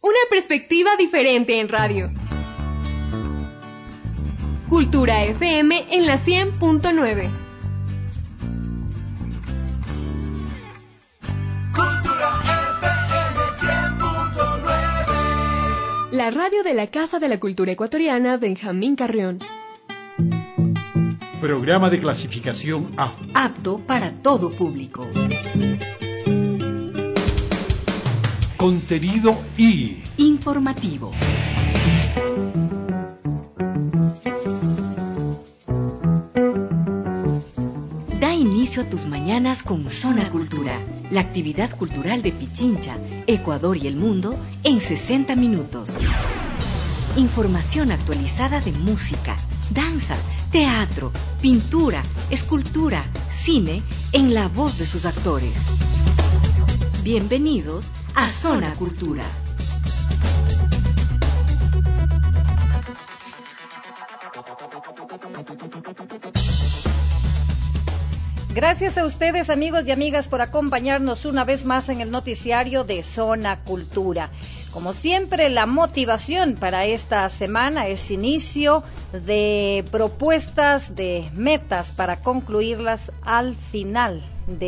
Una perspectiva diferente en radio. Cultura FM en la 100.9. Cultura FM 100.9. La radio de la Casa de la Cultura Ecuatoriana Benjamín Carrión. Programa de clasificación A. Apto para todo público. Contenido I. Informativo. Da inicio a tus mañanas con Zona Cultura, la actividad cultural de Pichincha, Ecuador y el mundo en 60 minutos. Información actualizada de música, danza, teatro, pintura, escultura, cine, en la voz de sus actores. Bienvenidos a Zona Cultura. Gracias a ustedes, amigos y amigas, por acompañarnos una vez más en el noticiario de Zona Cultura. Como siempre, la motivación para esta semana es inicio de propuestas, de metas para concluirlas al final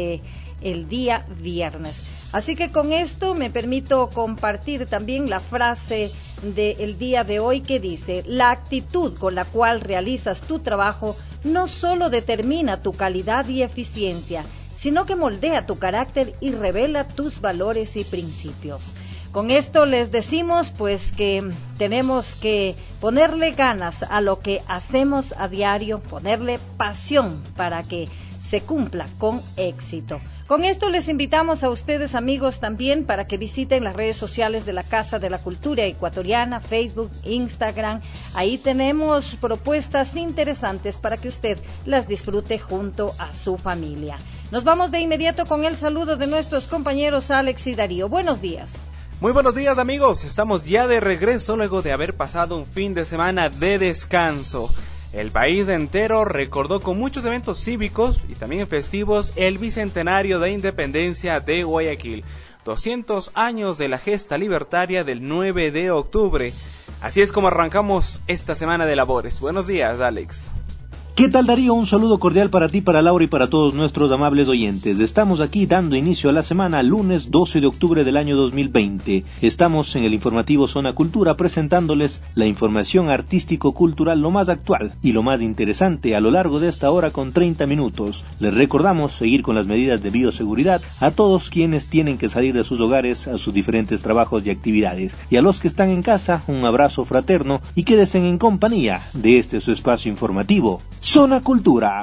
del día viernes. Así que con esto me permito compartir también la frase del día de hoy que dice: la actitud con la cual realizas tu trabajo no solo determina tu calidad y eficiencia, sino que moldea tu carácter y revela tus valores y principios. Con esto les decimos pues que tenemos que ponerle ganas a lo que hacemos a diario, ponerle pasión para que se cumpla con éxito. Con esto les invitamos a ustedes, amigos, también para que visiten las redes sociales de la Casa de la Cultura Ecuatoriana, Facebook, Instagram. Ahí tenemos propuestas interesantes para que usted las disfrute junto a su familia. Nos vamos de inmediato con el saludo de nuestros compañeros Alex y Darío. Buenos días. Muy buenos días, amigos. Estamos ya de regreso luego de haber pasado un fin de semana de descanso. El país entero recordó con muchos eventos cívicos y también festivos el bicentenario de independencia de Guayaquil, 200 años de la gesta libertaria del 9 de octubre. Así es como arrancamos esta semana de labores. Buenos días, Alex. ¿Qué tal, Darío? Un saludo cordial para ti, para Laura y para todos nuestros amables oyentes. Estamos aquí dando inicio a la semana, lunes 12 de octubre del año 2020. Estamos en el informativo Zona Cultura presentándoles la información artístico-cultural lo más actual y lo más interesante a lo largo de esta hora con 30 minutos. Les recordamos seguir con las medidas de bioseguridad a todos quienes tienen que salir de sus hogares a sus diferentes trabajos y actividades. Y a los que están en casa, un abrazo fraterno y quédense en compañía de este su espacio informativo. Zona Cultura.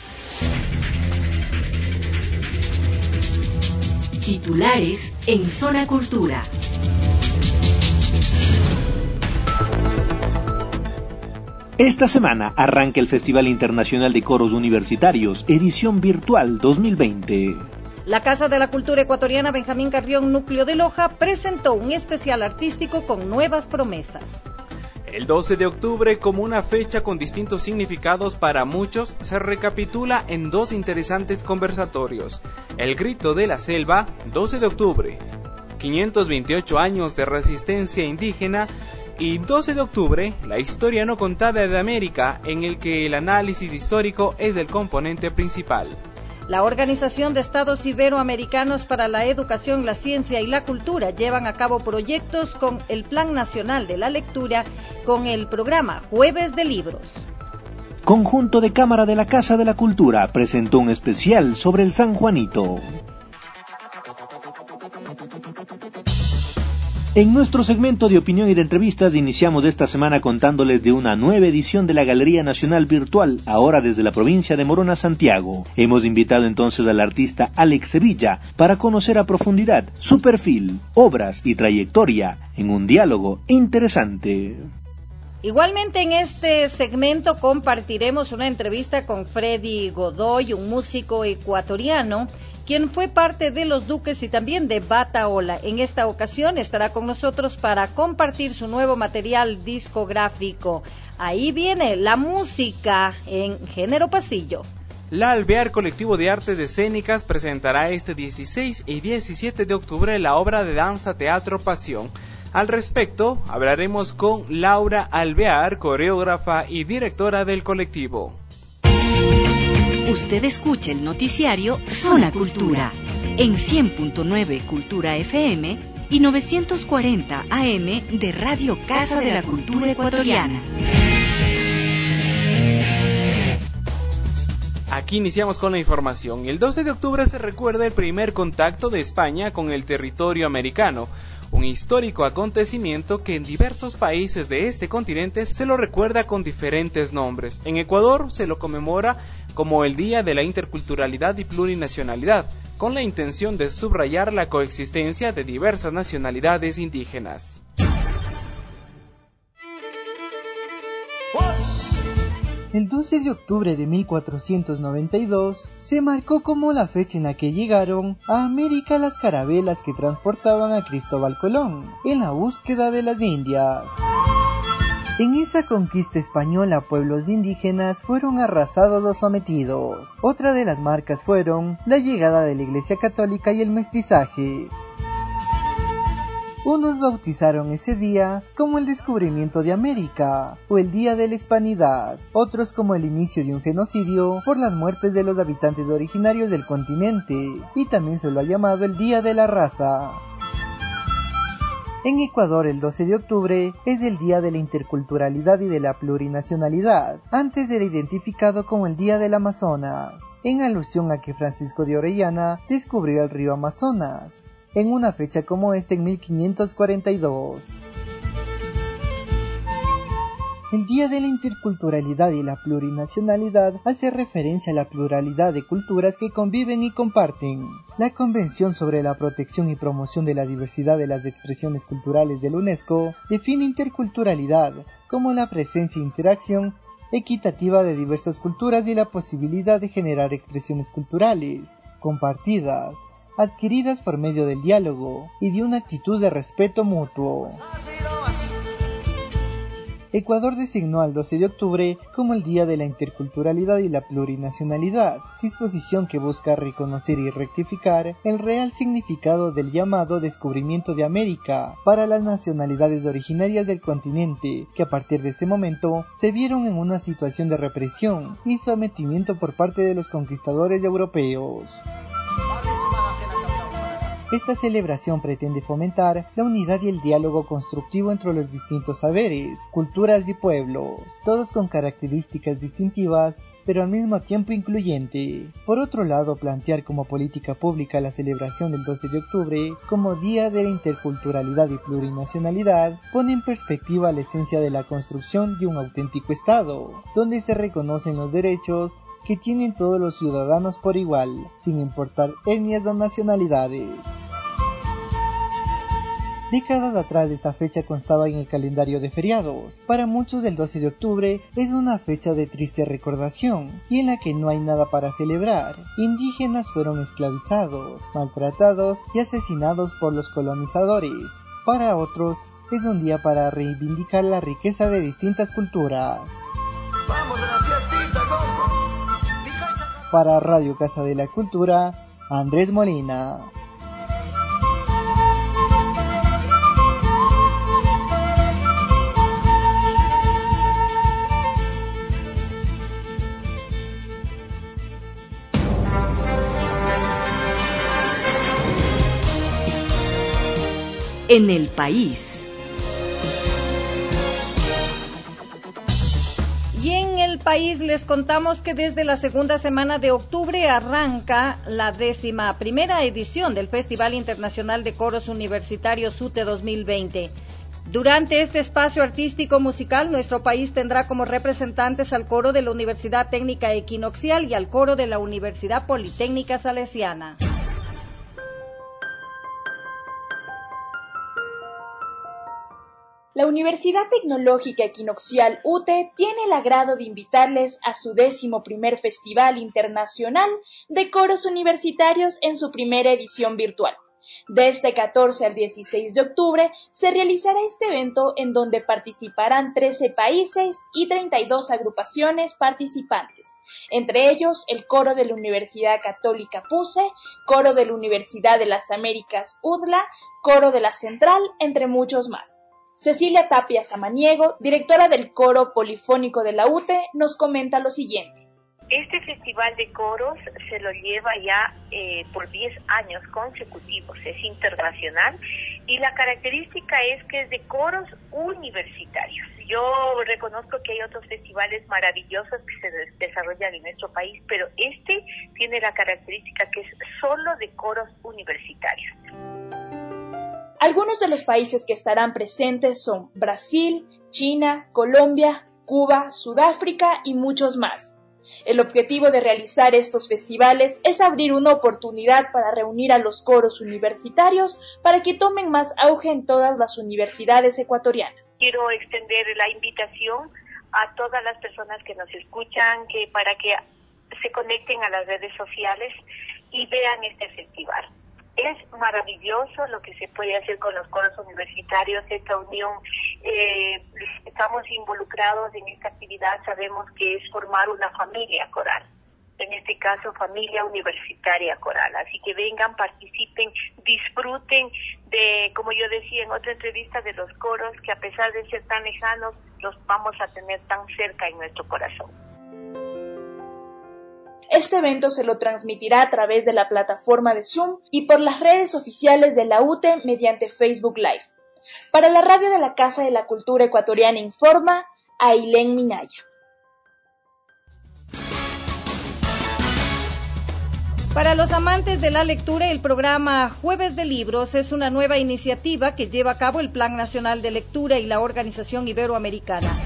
Titulares en Zona Cultura. Esta semana arranca el Festival Internacional de Coros Universitarios, edición virtual 2020. La Casa de la Cultura Ecuatoriana Benjamín Carrión, Núcleo de Loja, presentó un especial artístico con nuevas promesas. El 12 de octubre, como una fecha con distintos significados para muchos, se recapitula en dos interesantes conversatorios. El Grito de la Selva, 12 de octubre, 528 años de resistencia indígena, y 12 de octubre, la historia no contada de América, en el que el análisis histórico es el componente principal. La Organización de Estados Iberoamericanos para la Educación, la Ciencia y la Cultura llevan a cabo proyectos con el Plan Nacional de la Lectura con el programa Jueves de Libros. Conjunto de Cámara de la Casa de la Cultura presentó un especial sobre el San Juanito. En nuestro segmento de opinión y de entrevistas iniciamos esta semana contándoles de una nueva edición de la Galería Nacional Virtual, ahora desde la provincia de Morona, Santiago. Hemos invitado entonces al artista Alex Sevilla para conocer a profundidad su perfil, obras y trayectoria en un diálogo interesante. Igualmente en este segmento compartiremos una entrevista con Freddy Godoy, un músico ecuatoriano, quien fue parte de Los Duques y también de Bataola. En esta ocasión estará con nosotros para compartir su nuevo material discográfico. Ahí viene la música en género pasillo. La Alvear Colectivo de Artes Escénicas presentará este 16 y 17 de octubre la obra de danza Teatro Pasión. Al respecto, hablaremos con Laura Alvear, coreógrafa y directora del colectivo. Usted escucha el noticiario Zona Cultura en 100.9 Cultura FM y 940 AM de Radio Casa de la Cultura Ecuatoriana. Aquí iniciamos con la información. El 12 de octubre se recuerda el primer contacto de España con el territorio americano, un histórico acontecimiento que en diversos países de este continente se lo recuerda con diferentes nombres. En Ecuador se lo conmemora como el Día de la Interculturalidad y Plurinacionalidad, con la intención de subrayar la coexistencia de diversas nacionalidades indígenas. El 12 de octubre de 1492 se marcó como la fecha en la que llegaron a América las carabelas que transportaban a Cristóbal Colón en la búsqueda de las Indias. En esa conquista española, pueblos indígenas fueron arrasados o sometidos. Otra de las marcas fueron la llegada de la Iglesia Católica y el mestizaje. Unos bautizaron ese día como el descubrimiento de América o el Día de la Hispanidad, otros como el inicio de un genocidio por las muertes de los habitantes originarios del continente, y también se lo ha llamado el Día de la Raza. En Ecuador, el 12 de octubre es el Día de la Interculturalidad y de la Plurinacionalidad. Antes era identificado como el Día del Amazonas, en alusión a que Francisco de Orellana descubrió el río Amazonas en una fecha como esta en 1542. El Día de la Interculturalidad y la Plurinacionalidad hace referencia a la pluralidad de culturas que conviven y comparten. La Convención sobre la Protección y Promoción de la Diversidad de las Expresiones Culturales de la UNESCO define interculturalidad como la presencia e interacción equitativa de diversas culturas y la posibilidad de generar expresiones culturales compartidas, adquiridas por medio del diálogo y de una actitud de respeto mutuo. Ecuador designó al 12 de octubre como el Día de la Interculturalidad y la Plurinacionalidad, disposición que busca reconocer y rectificar el real significado del llamado descubrimiento de América para las nacionalidades originarias del continente, que a partir de ese momento se vieron en una situación de represión y sometimiento por parte de los conquistadores europeos. Esta celebración pretende fomentar la unidad y el diálogo constructivo entre los distintos saberes, culturas y pueblos, todos con características distintivas, pero al mismo tiempo incluyente. Por otro lado, plantear como política pública la celebración del 12 de octubre como Día de la Interculturalidad y Plurinacionalidad pone en perspectiva la esencia de la construcción de un auténtico Estado, donde se reconocen los derechos que tienen todos los ciudadanos por igual, sin importar etnias o nacionalidades. Décadas atrás esta fecha constaba en el calendario de feriados. Para muchos el 12 de octubre es una fecha de triste recordación y en la que no hay nada para celebrar. Indígenas fueron esclavizados, maltratados y asesinados por los colonizadores. Para otros es un día para reivindicar la riqueza de distintas culturas. ¡Vamos a la fiestita, Para Radio Casa de la Cultura, Andrés Molina. En el país. Y en el país les contamos que desde la segunda semana de octubre arranca la 11ª edición del Festival Internacional de Coros Universitarios UTE 2020. Durante este espacio artístico musical, nuestro país tendrá como representantes al coro de la Universidad Técnica Equinoccial y al coro de la Universidad Politécnica Salesiana. La Universidad Tecnológica Equinoccial UTE tiene el agrado de invitarles a su 11º Festival Internacional de Coros Universitarios en su primera edición virtual. De este 14 al 16 de octubre se realizará este evento en donde participarán 13 países y 32 agrupaciones participantes, entre ellos el coro de la Universidad Católica PUCE, coro de la Universidad de las Américas UDLA, coro de la Central, entre muchos más. Cecilia Tapia Samaniego, directora del coro polifónico de la UTE, nos comenta lo siguiente. Este festival de coros se lo lleva ya por 10 años consecutivos, es internacional y la característica es que es de coros universitarios. Yo reconozco que hay otros festivales maravillosos que se desarrollan en nuestro país, pero este tiene la característica que es solo de coros universitarios. Algunos de los países que estarán presentes son Brasil, China, Colombia, Cuba, Sudáfrica y muchos más. El objetivo de realizar estos festivales es abrir una oportunidad para reunir a los coros universitarios para que tomen más auge en todas las universidades ecuatorianas. Quiero extender la invitación a todas las personas que nos escuchan para que se conecten a las redes sociales y vean este festival. Es maravilloso lo que se puede hacer con los coros universitarios, esta unión. Estamos involucrados en esta actividad, sabemos que es formar una familia coral, en este caso familia universitaria coral. Así que vengan, participen, disfruten de, como yo decía en otra entrevista, de los coros que a pesar de ser tan lejanos, los vamos a tener tan cerca en nuestro corazón. Este evento se lo transmitirá a través de la plataforma de Zoom y por las redes oficiales de la UTE mediante Facebook Live. Para la radio de la Casa de la Cultura Ecuatoriana informa Ailén Minaya. Para los amantes de la lectura, el programa Jueves de Libros es una nueva iniciativa que lleva a cabo el Plan Nacional de Lectura y la Organización Iberoamericana.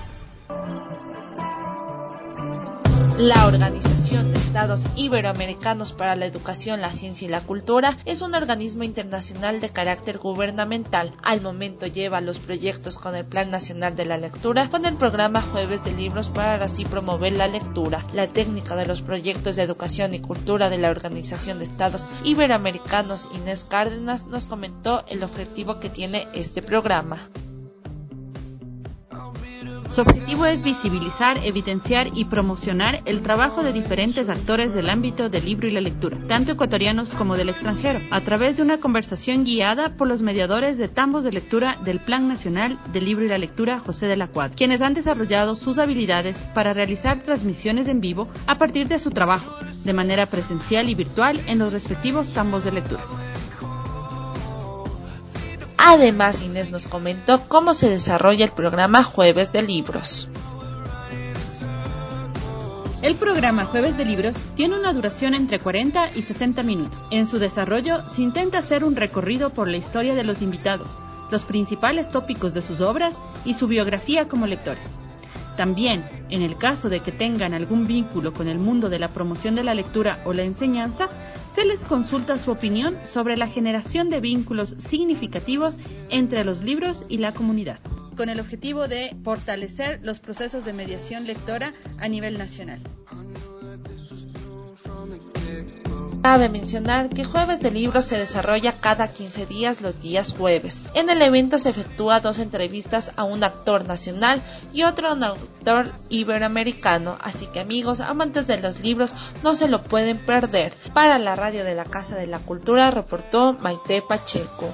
La Organización de Estados Iberoamericanos para la Educación, la Ciencia y la Cultura es un organismo internacional de carácter gubernamental. Al momento lleva los proyectos con el Plan Nacional de la Lectura, con el programa Jueves de Libros para así promover la lectura. La técnica de los proyectos de educación y cultura de la Organización de Estados Iberoamericanos, Inés Cárdenas, nos comentó el objetivo que tiene este programa. Su objetivo es visibilizar, evidenciar y promocionar el trabajo de diferentes actores del ámbito del libro y la lectura, tanto ecuatorianos como del extranjero, a través de una conversación guiada por los mediadores de tambos de lectura del Plan Nacional del Libro y la Lectura José de la Cuadra, quienes han desarrollado sus habilidades para realizar transmisiones en vivo a partir de su trabajo, de manera presencial y virtual en los respectivos tambos de lectura. Además, Inés nos comentó cómo se desarrolla el programa Jueves de Libros. El programa Jueves de Libros tiene una duración entre 40 y 60 minutos. En su desarrollo se intenta hacer un recorrido por la historia de los invitados, los principales tópicos de sus obras y su biografía como lectores. También, en el caso de que tengan algún vínculo con el mundo de la promoción de la lectura o la enseñanza, se les consulta su opinión sobre la generación de vínculos significativos entre los libros y la comunidad, con el objetivo de fortalecer los procesos de mediación lectora a nivel nacional. Cabe mencionar que Jueves de Libros se desarrolla cada 15 días los días jueves. En el evento se efectúa 2 entrevistas a un actor nacional y otro a un autor iberoamericano, así que amigos amantes de los libros no se lo pueden perder. Para la radio de la Casa de la Cultura reportó Maite Pacheco.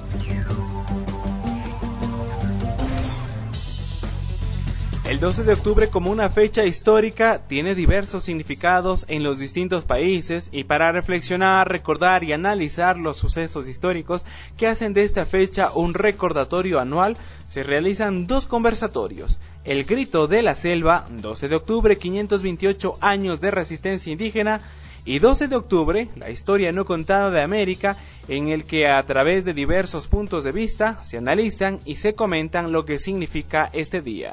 El 12 de octubre como una fecha histórica tiene diversos significados en los distintos países y para reflexionar, recordar y analizar los sucesos históricos que hacen de esta fecha un recordatorio anual, se realizan 2 conversatorios. El Grito de la Selva, 12 de octubre, 528 años de resistencia indígena, y 12 de octubre, la historia no contada de América, en el que a través de diversos puntos de vista se analizan y se comentan lo que significa este día.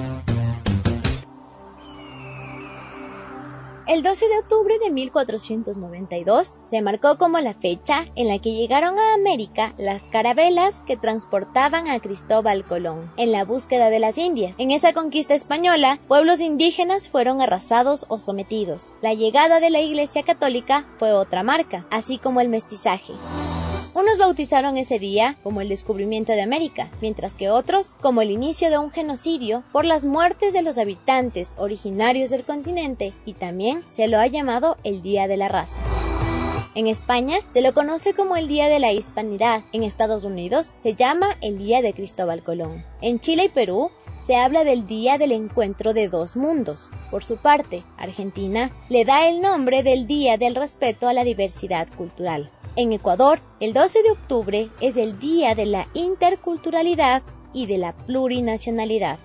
El 12 de octubre de 1492 se marcó como la fecha en la que llegaron a América las carabelas que transportaban a Cristóbal Colón en la búsqueda de las Indias. En esa conquista española, pueblos indígenas fueron arrasados o sometidos. La llegada de la Iglesia Católica fue otra marca, así como el mestizaje. Unos bautizaron ese día como el descubrimiento de América, mientras que otros como el inicio de un genocidio por las muertes de los habitantes originarios del continente, y también se lo ha llamado el Día de la Raza. En España se lo conoce como el Día de la Hispanidad. En Estados Unidos se llama el Día de Cristóbal Colón. En Chile y Perú se habla del Día del Encuentro de Dos Mundos. Por su parte, Argentina le da el nombre del Día del Respeto a la Diversidad Cultural. En Ecuador, el 12 de octubre es el Día de la Interculturalidad y de la Plurinacionalidad.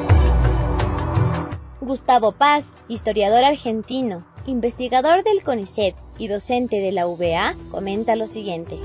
Gustavo Paz, historiador argentino, investigador del CONICET y docente de la UBA, comenta lo siguiente.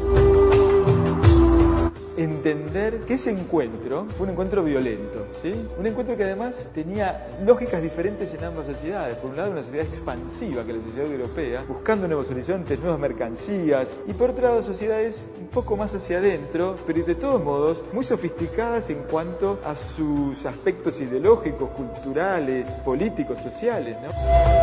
Entender que ese encuentro fue un encuentro violento, ¿sí? Un encuentro que además tenía lógicas diferentes en ambas sociedades. Por un lado, una sociedad expansiva, que es la sociedad europea, buscando nuevos horizontes, nuevas mercancías, y por otro lado, sociedades un poco más hacia adentro, pero de todos modos muy sofisticadas en cuanto a sus aspectos ideológicos, culturales, políticos, sociales, ¿no?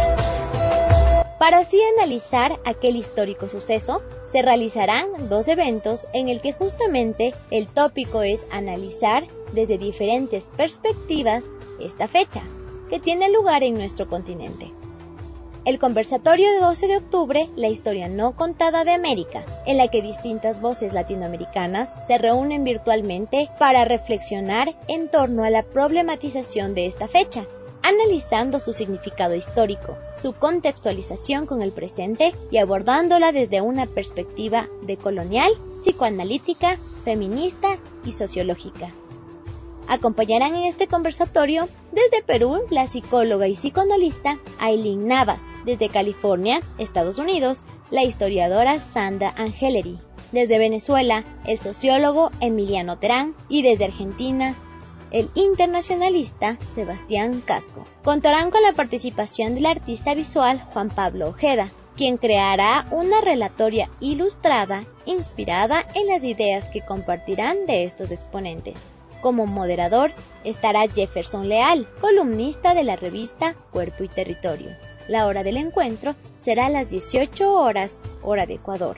Para así analizar aquel histórico suceso, se realizarán 2 eventos en el que justamente el tópico es analizar desde diferentes perspectivas esta fecha, que tiene lugar en nuestro continente. El conversatorio de 12 de octubre, la historia no contada de América, en la que distintas voces latinoamericanas se reúnen virtualmente para reflexionar en torno a la problematización de esta fecha, analizando su significado histórico, su contextualización con el presente y abordándola desde una perspectiva decolonial, psicoanalítica, feminista y sociológica. Acompañarán en este conversatorio desde Perú la psicóloga y psicoanalista Aileen Navas, desde California, Estados Unidos, la historiadora Sandra Angeleri, desde Venezuela el sociólogo Emiliano Terán y desde Argentina el internacionalista Sebastián Casco. Contarán con la participación del artista visual Juan Pablo Ojeda, quien creará una relatoria ilustrada inspirada en las ideas que compartirán de estos exponentes. Como moderador estará Jefferson Leal, columnista de la revista Cuerpo y Territorio. La hora del encuentro será a las 18 horas, hora de Ecuador.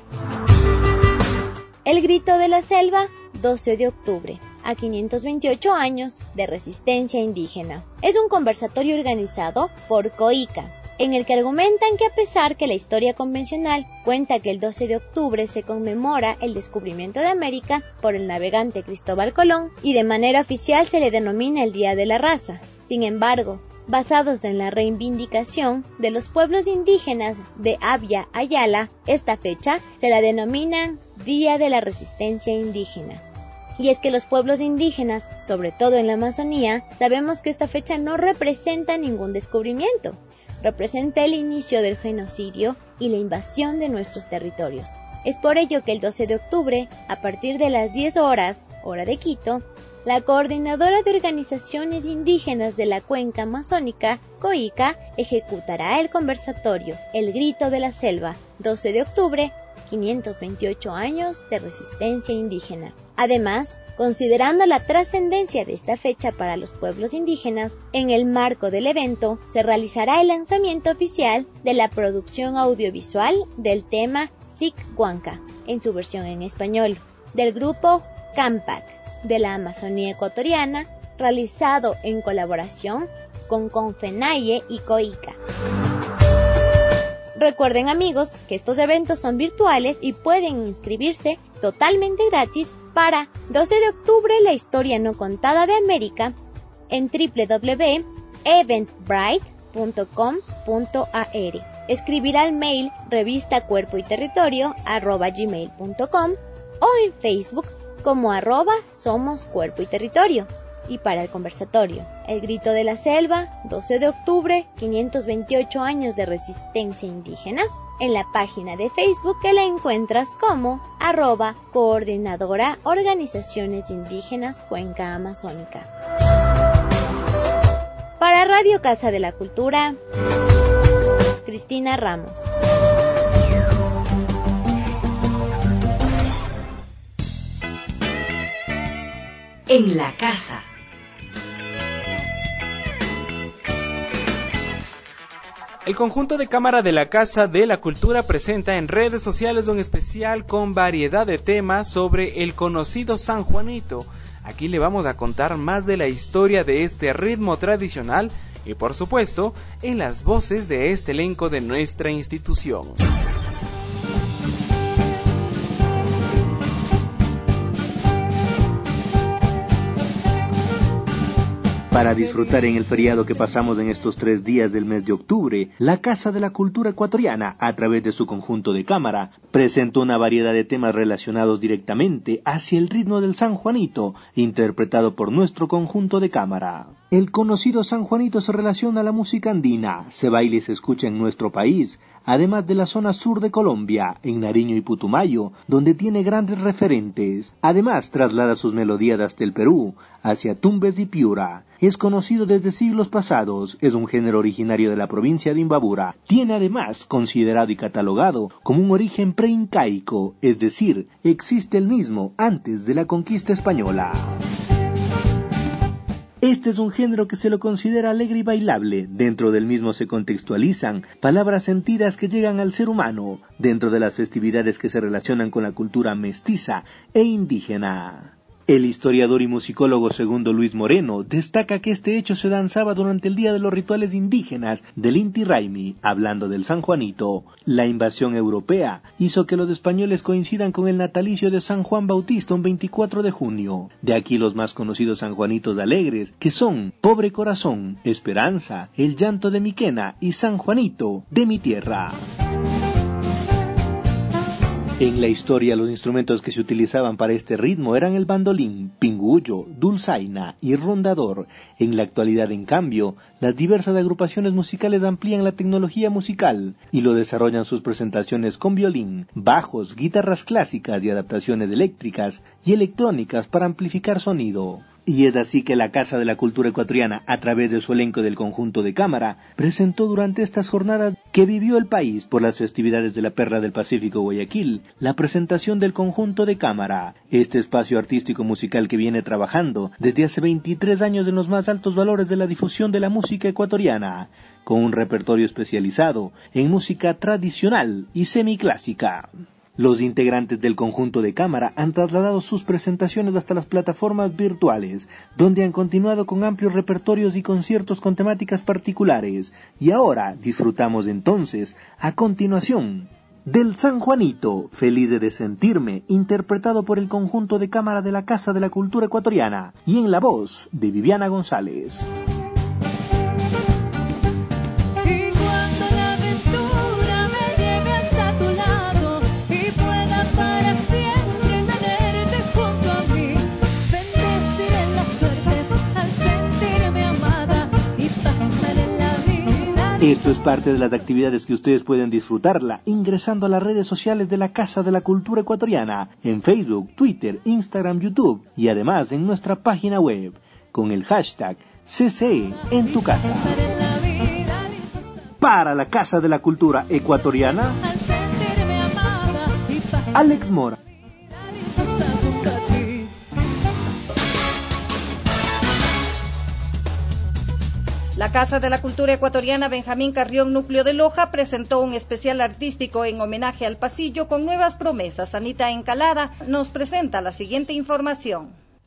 El grito de la selva, 12 de octubre. A 528 años de resistencia indígena. Es un conversatorio organizado por COICA, en el que argumentan que a pesar que la historia convencional cuenta que el 12 de octubre se conmemora el descubrimiento de América por el navegante Cristóbal Colón y de manera oficial se le denomina el Día de la Raza. Sin embargo, basados en la reivindicación de los pueblos indígenas de Abya Ayala, esta fecha se la denominan Día de la Resistencia Indígena. Y es que los pueblos indígenas, sobre todo en la Amazonía, sabemos que esta fecha no representa ningún descubrimiento, representa el inicio del genocidio y la invasión de nuestros territorios. Es por ello que el 12 de octubre, a partir de las 10 horas, hora de Quito, la Coordinadora de Organizaciones Indígenas de la Cuenca Amazónica, COICA, ejecutará el conversatorio El Grito de la Selva, 12 de octubre, 528 años de resistencia indígena. Además, considerando la trascendencia de esta fecha para los pueblos indígenas, en el marco del evento se realizará el lanzamiento oficial de la producción audiovisual del tema Sicwanka, en su versión en español, del grupo Campac de la Amazonía ecuatoriana, realizado en colaboración con Confenaye y COICA. Recuerden, amigos, que estos eventos son virtuales y pueden inscribirse totalmente gratis para 12 de octubre la historia no contada de América en www.eventbrite.com.ar. Escribir al mail revistacuerpoyterritorio@gmail.com o en Facebook como @somoscuerpoyterritorio. Y para el conversatorio El Grito de la Selva, 12 de octubre, 528 años de resistencia indígena, en la página de Facebook que la encuentras como @coordinadora Organizaciones Indígenas Cuenca Amazónica. Para Radio Casa de la Cultura, Cristina Ramos. En la casa. El conjunto de cámara de la Casa de la Cultura presenta en redes sociales un especial con variedad de temas sobre el conocido San Juanito. Aquí le vamos a contar más de la historia de este ritmo tradicional y, por supuesto, en las voces de este elenco de nuestra institución. Para disfrutar en el feriado que pasamos en estos 3 días del mes de octubre, la Casa de la Cultura Ecuatoriana, a través de su conjunto de cámara, presentó una variedad de temas relacionados directamente hacia el ritmo del San Juanito, interpretado por nuestro conjunto de cámara. El conocido San Juanito se relaciona a la música andina, se baila y se escucha en nuestro país, además de la zona sur de Colombia, en Nariño y Putumayo, donde tiene grandes referentes. Además, traslada sus melodías hasta el Perú, hacia Tumbes y Piura. Es conocido desde siglos pasados, es un género originario de la provincia de Imbabura. Tiene además considerado y catalogado como un origen preincaico, es decir, existe el mismo antes de la conquista española. Este es un género que se lo considera alegre y bailable. Dentro del mismo se contextualizan palabras sentidas que llegan al ser humano, dentro de las festividades que se relacionan con la cultura mestiza e indígena. El historiador y musicólogo Segundo Luis Moreno destaca que este hecho se danzaba durante el día de los rituales indígenas del Inti Raymi, hablando del San Juanito. La invasión europea hizo que los españoles coincidan con el natalicio de San Juan Bautista un 24 de junio. De aquí los más conocidos sanjuanitos alegres, que son Pobre Corazón, Esperanza, El Llanto de Miquena y San Juanito de mi tierra. En la historia, los instrumentos que se utilizaban para este ritmo eran el bandolín, pingullo, dulzaina y rondador. En la actualidad, en cambio, las diversas agrupaciones musicales amplían la tecnología musical y lo desarrollan sus presentaciones con violín, bajos, guitarras clásicas y adaptaciones eléctricas y electrónicas para amplificar sonido. Y es así que la Casa de la Cultura Ecuatoriana, a través de su elenco del conjunto de cámara, presentó durante estas jornadas que vivió el país por las festividades de la Perla del Pacífico Guayaquil, la presentación del conjunto de cámara, este espacio artístico musical que viene trabajando desde hace 23 años en los más altos valores de la difusión de la música ecuatoriana, con un repertorio especializado en música tradicional y semiclásica. Los integrantes del conjunto de cámara han trasladado sus presentaciones hasta las plataformas virtuales, donde han continuado con amplios repertorios y conciertos con temáticas particulares. Y ahora disfrutamos entonces, a continuación, del San Juanito, Feliz de Sentirme, interpretado por el conjunto de cámara de la Casa de la Cultura Ecuatoriana, y en la voz de Viviana González. Esto es parte de las actividades que ustedes pueden disfrutarla ingresando a las redes sociales de la Casa de la Cultura Ecuatoriana, en Facebook, Twitter, Instagram, YouTube y además en nuestra página web, con el hashtag CCE en tu casa. Para la Casa de la Cultura Ecuatoriana, Alex Mora. La Casa de la Cultura Ecuatoriana Benjamín Carrión, núcleo de Loja, presentó un especial artístico en homenaje al pasillo con nuevas promesas. Anita Encalada nos presenta la siguiente información.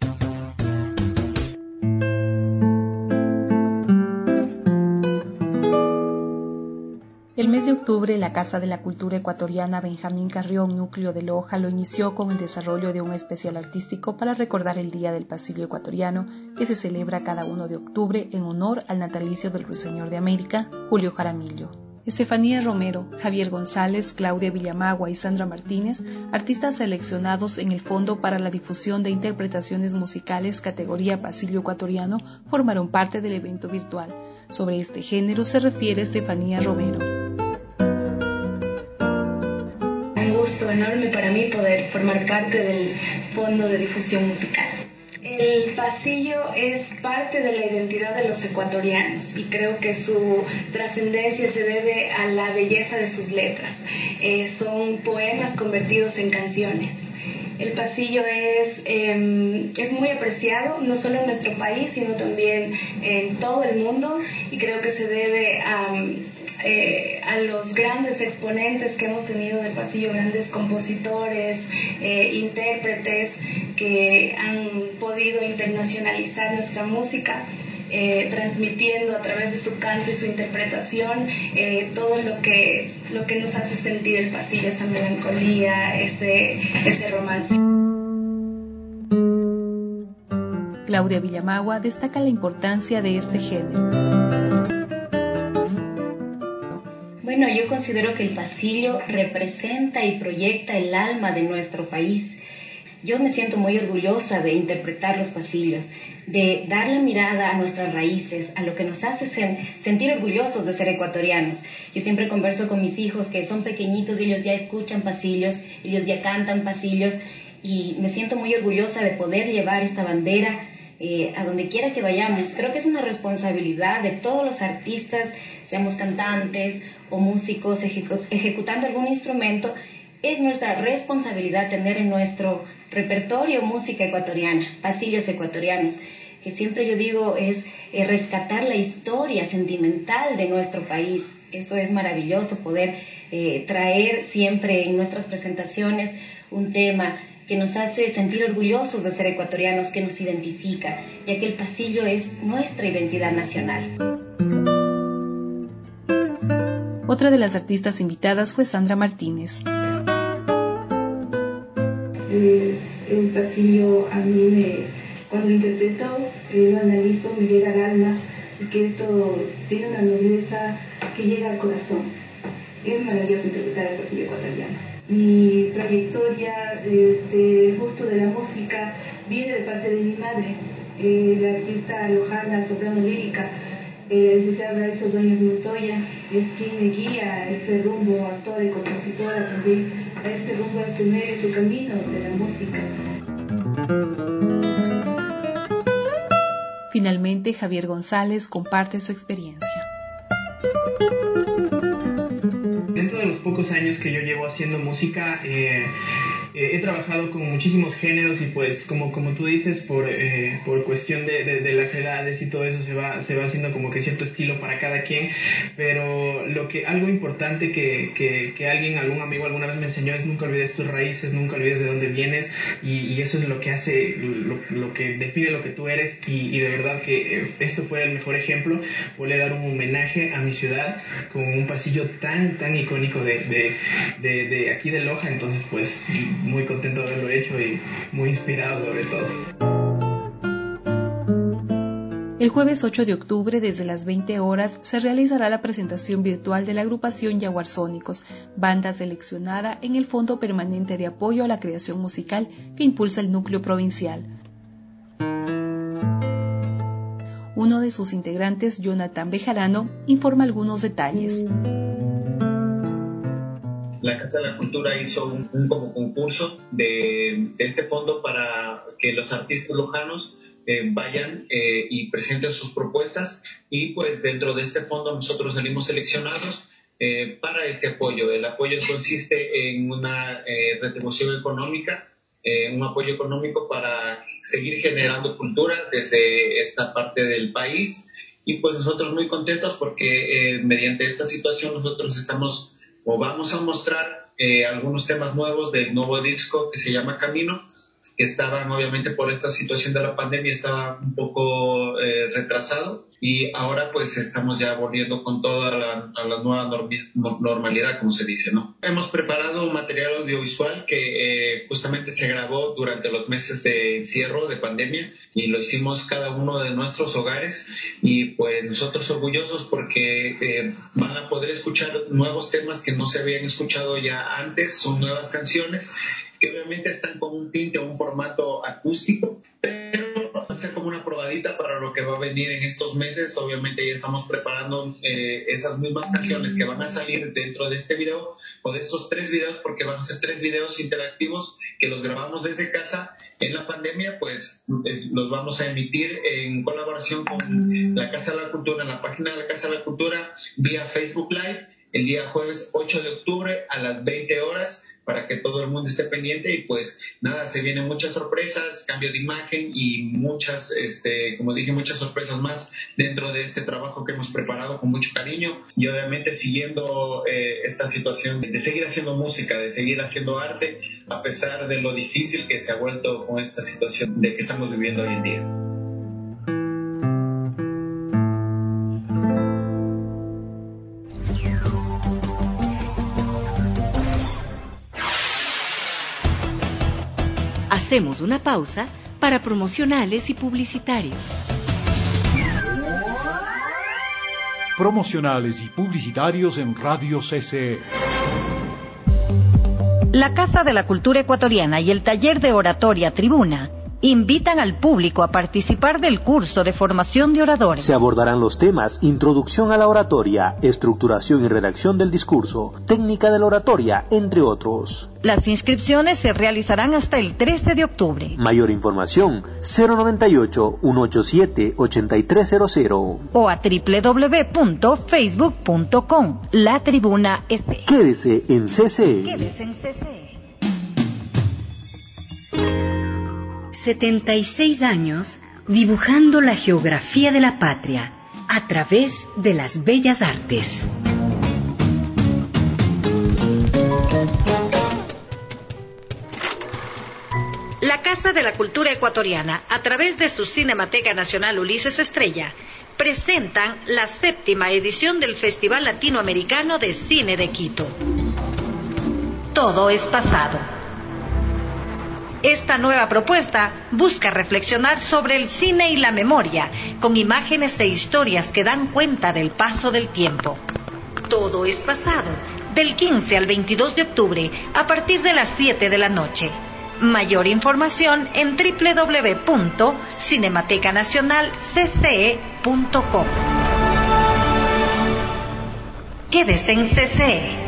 El mes de octubre, la Casa de la Cultura Ecuatoriana Benjamín Carrión, núcleo de Loja, lo inició con el desarrollo de un especial artístico para recordar el Día del Pasillo Ecuatoriano, que se celebra cada 1 de octubre en honor al natalicio del Ruiseñor de América, Julio Jaramillo. Estefanía Romero, Javier González, Claudia Villamagua y Sandra Martínez, artistas seleccionados en el Fondo para la Difusión de Interpretaciones Musicales categoría Pasillo Ecuatoriano, formaron parte del evento virtual. Sobre este género se refiere Estefanía Romero. Un gusto enorme para mí poder formar parte del Fondo de Difusión Musical. El pasillo es parte de la identidad de los ecuatorianos y creo que su trascendencia se debe a la belleza de sus letras. Son poemas convertidos en canciones. El pasillo es muy apreciado, no solo en nuestro país, sino también en todo el mundo, y creo que se debe a los grandes exponentes que hemos tenido en el pasillo, grandes compositores, intérpretes que han podido internacionalizar nuestra música, transmitiendo a través de su canto y su interpretación todo lo que nos hace sentir el pasillo, esa melancolía, ese romance. Claudia Villamagua destaca la importancia de este género. Bueno, yo considero que el pasillo representa y proyecta el alma de nuestro país. Yo me siento muy orgullosa de interpretar los pasillos, de dar la mirada a nuestras raíces, a lo que nos hace sentir orgullosos de ser ecuatorianos. Yo siempre converso con mis hijos que son pequeñitos y ellos ya escuchan pasillos, ellos ya cantan pasillos, y me siento muy orgullosa de poder llevar esta bandera a donde quiera que vayamos. Creo que es una responsabilidad de todos los artistas, seamos cantantes o músicos ejecutando algún instrumento. Es nuestra responsabilidad tener en nuestro repertorio música ecuatoriana, pasillos ecuatorianos, que siempre yo digo es rescatar la historia sentimental de nuestro país. Eso es maravilloso, poder traer siempre en nuestras presentaciones un tema que nos hace sentir orgullosos de ser ecuatorianos, que nos identifica, ya que el pasillo es nuestra identidad nacional. Otra de las artistas invitadas fue Sandra Martínez. El pasillo a mí, cuando lo interpreto, lo analizo, me llega al alma, y que esto tiene una nobleza que llega al corazón. Es maravilloso interpretar el pasillo ecuatoriano. Mi trayectoria, el gusto de la música, viene de parte de mi madre, la artista lojana, soprano lírica, la licenciada Raíz Ordóñez Montoya, es quien me guía a este rumbo, autora y compositora también, a este rumbo, a este medio, este camino de la música. Finalmente, Javier González comparte su experiencia. Dentro de los pocos años que yo llevo haciendo música, he trabajado con muchísimos géneros y pues como tú dices, por cuestión de las edades y todo eso se va haciendo como que cierto estilo para cada quien, pero algo importante que algún amigo alguna vez me enseñó es nunca olvides tus raíces, nunca olvides de dónde vienes, y eso es lo que hace, lo que define lo que tú eres, y de verdad que esto fue el mejor ejemplo, poder dar un homenaje a mi ciudad con un pasillo tan icónico de aquí de Loja. Entonces pues muy contento de haberlo hecho y muy inspirado sobre todo. El jueves 8 de octubre, desde las 20 horas, se realizará la presentación virtual de la agrupación Yaguarsónicos, banda seleccionada en el Fondo Permanente de Apoyo a la Creación Musical que impulsa el núcleo provincial. Uno de sus integrantes, Jonathan Bejarano, informa algunos detalles. La Casa de la Cultura hizo un como concurso de este fondo para que los artistas lojanos vayan y presenten sus propuestas, y pues dentro de este fondo nosotros salimos seleccionados para este apoyo. El apoyo consiste en una retribución económica, un apoyo económico para seguir generando cultura desde esta parte del país, y pues nosotros muy contentos porque mediante esta situación nosotros vamos a mostrar algunos temas nuevos del nuevo disco que se llama Camino, que estaban obviamente por esta situación de la pandemia, estaba un poco retrasado, y ahora pues estamos ya volviendo con toda la nueva normalidad, como se dice, ¿no? Hemos preparado material audiovisual que justamente se grabó durante los meses de encierro, de pandemia, y lo hicimos cada uno de nuestros hogares, y pues nosotros orgullosos porque van a poder escuchar nuevos temas que no se habían escuchado ya antes, son nuevas canciones que obviamente están con un tinte o un formato acústico, pero va a ser como una probadita para lo que va a venir en estos meses. Obviamente ya estamos preparando esas mismas canciones que van a salir dentro de este video, o de estos 3 videos, porque van a ser 3 videos interactivos que los grabamos desde casa. En la pandemia pues los vamos a emitir en colaboración con la Casa de la Cultura, en la página de la Casa de la Cultura, vía Facebook Live, el día jueves 8 de octubre a las 20 horas. para que todo el mundo esté pendiente. Y pues nada, se vienen muchas sorpresas, cambio de imagen y muchas, como dije, muchas sorpresas más dentro de este trabajo que hemos preparado con mucho cariño, y obviamente siguiendo esta situación de seguir haciendo música, de seguir haciendo arte, a pesar de lo difícil que se ha vuelto con esta situación de que estamos viviendo hoy en día. Hacemos una pausa para promocionales y publicitarios. Promocionales y publicitarios en Radio CCE. La Casa de la Cultura Ecuatoriana y el Taller de Oratoria Tribuna invitan al público a participar del curso de formación de oradores. Se abordarán los temas Introducción a la oratoria, Estructuración y redacción del discurso, Técnica de la oratoria, entre otros. Las inscripciones se realizarán hasta el 13 de octubre. Mayor información 098-187-8300 o a www.facebook.com La Tribuna S. Quédese en CCE. Quédese en CCE. 76 años dibujando la geografía de la patria a través de las bellas artes. La Casa de la Cultura Ecuatoriana, a través de su Cinemateca Nacional Ulises Estrella, presentan la 7ª edición del Festival Latinoamericano de Cine de Quito. Todo es pasado. Esta nueva propuesta busca reflexionar sobre el cine y la memoria, con imágenes e historias que dan cuenta del paso del tiempo. Todo es pasado, del 15 al 22 de octubre, a partir de las 7 de la noche. Mayor información en www.cinematecanacionalcce.com. Quédese en CCE.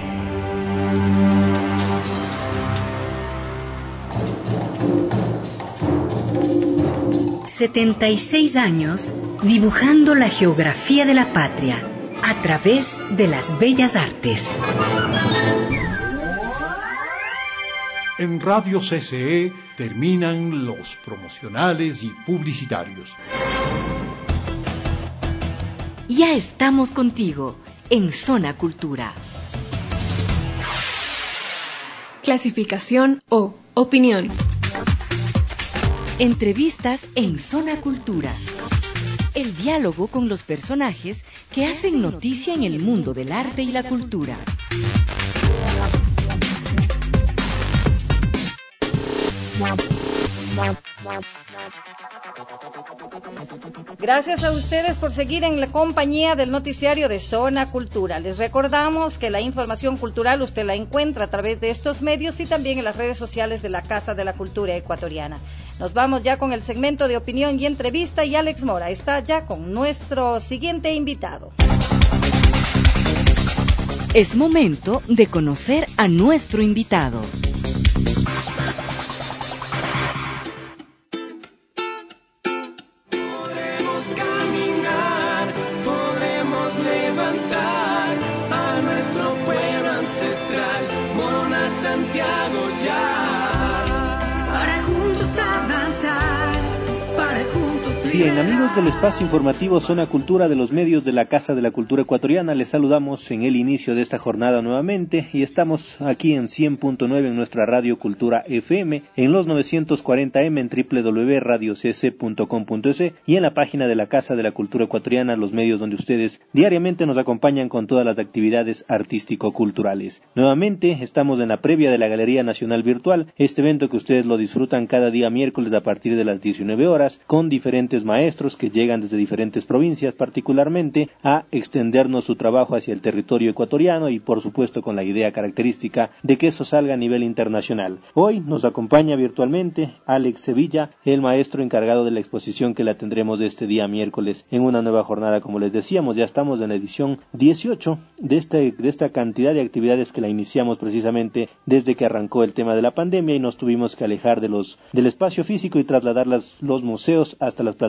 ...76 años dibujando la geografía de la patria a través de las bellas artes. En Radio CCE terminan los promocionales y publicitarios. Ya estamos contigo en Zona Cultura. Clasificación O. Opinión. Entrevistas en Zona Cultura. El diálogo con los personajes que hacen noticia en el mundo del arte y la cultura. Gracias a ustedes por seguir en la compañía del noticiario de Zona Cultura. Les recordamos que la información cultural usted la encuentra a través de estos medios y también en las redes sociales de la Casa de la Cultura Ecuatoriana. Nos vamos ya con el segmento de opinión y entrevista, y Alex Mora está ya con nuestro siguiente invitado. Es momento de conocer a nuestro invitado. Santiago ya, para juntos avanzar, para juntos crear. Bien, amigos del espacio informativo Zona Cultura de los medios de la Casa de la Cultura Ecuatoriana, les saludamos en el inicio de esta jornada nuevamente y estamos aquí en 100.9 en nuestra Radio Cultura FM, en los 940M en www.radiocc.com.es y en la página de la Casa de la Cultura Ecuatoriana, los medios donde ustedes diariamente nos acompañan con todas las actividades artístico-culturales. Nuevamente estamos en la previa de la Galería Nacional Virtual, este evento que ustedes lo disfrutan cada día miércoles a partir de las 19 horas, con diferentes maestros que llegan desde diferentes provincias particularmente a extendernos su trabajo hacia el territorio ecuatoriano y por supuesto con la idea característica de que eso salga a nivel internacional. Hoy nos acompaña virtualmente Alex Sevilla, el maestro encargado de la exposición que la tendremos este día miércoles en una nueva jornada. Como les decíamos, ya estamos en la edición 18 de esta cantidad de actividades que la iniciamos precisamente desde que arrancó el tema de la pandemia y nos tuvimos que alejar del espacio físico y trasladar los museos hasta las plataformas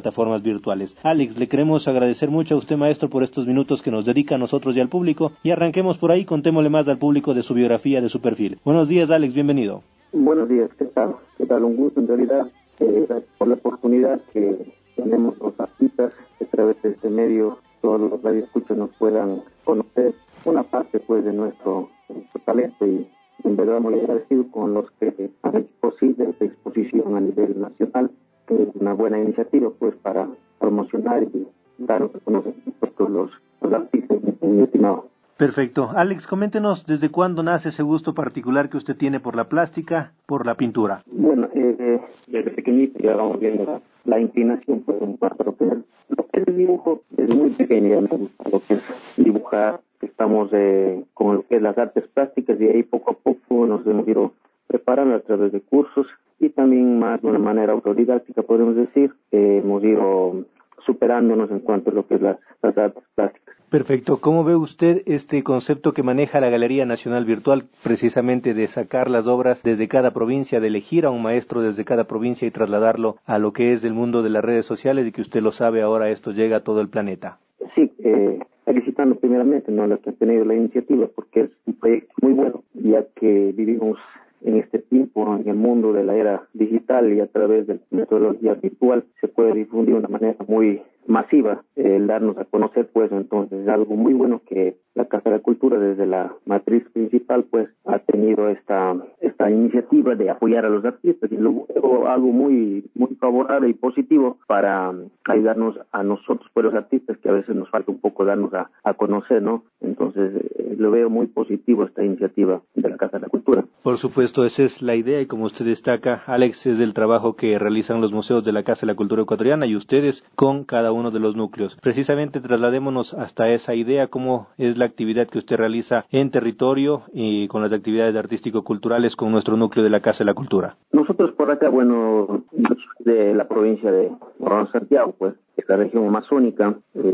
plataformas virtuales. Alex, le queremos agradecer mucho a usted, maestro, por estos minutos que nos dedica a nosotros y al público, y arranquemos por ahí, contémosle más al público de su biografía, de su perfil. Buenos días, Alex, bienvenido. Buenos días, ¿qué tal? ¿Qué tal? Un gusto, en realidad, por la oportunidad que tenemos los artistas, que a través de este medio todos los radioescuchas nos puedan conocer una parte pues de nuestro talento, y en verdad muy agradecido con los que han hecho posible esta exposición a nivel nacional, que es una buena iniciativa pues para promocionar y darnos a conocer los artistas, mi estimado. Perfecto. Alex, coméntenos desde cuándo nace ese gusto particular que usted tiene por la plástica, por la pintura. Bueno, desde pequeñito ya vamos viendo la inclinación pues en cuanto a lo que es el dibujo. Desde muy pequeño ya me gusta lo que es dibujar. Estamos con lo que es las artes plásticas, y ahí poco a poco nos hemos ido preparando a través de cursos, y también más de una manera autodidáctica, podemos decir, hemos ido superándonos en cuanto a lo que es las artes plásticas. Perfecto. ¿Cómo ve usted este concepto que maneja la Galería Nacional Virtual, precisamente de sacar las obras desde cada provincia, de elegir a un maestro desde cada provincia y trasladarlo a lo que es del mundo de las redes sociales, y que usted lo sabe ahora, esto llega a todo el planeta? Sí, felicitando primeramente, ¿no?, a los que han tenido la iniciativa, porque es un proyecto muy bueno, ya que vivimos en este tiempo, en el mundo de la era digital, y a través de la metodología virtual se puede difundir de una manera muy masiva, el darnos a conocer, pues entonces es algo muy bueno que la Casa de la Cultura, desde la matriz principal, pues ha tenido esta iniciativa de apoyar a los artistas, y luego algo muy favorable y positivo para ayudarnos a nosotros, pues los artistas, que a veces nos falta un poco darnos a conocer, ¿no? Entonces lo veo muy positivo esta iniciativa de la Casa de la Cultura. Por supuesto, esa es la idea, y como usted destaca, Alex, es el trabajo que realizan los museos de la Casa de la Cultura Ecuatoriana y ustedes con cada uno de los núcleos. Precisamente trasladémonos hasta esa idea, cómo es la actividad que usted realiza en territorio y con las actividades artístico-culturales con nuestro núcleo de la Casa de la Cultura. Nosotros por acá, bueno, de la provincia de Morón Santiago, pues, es la región amazónica.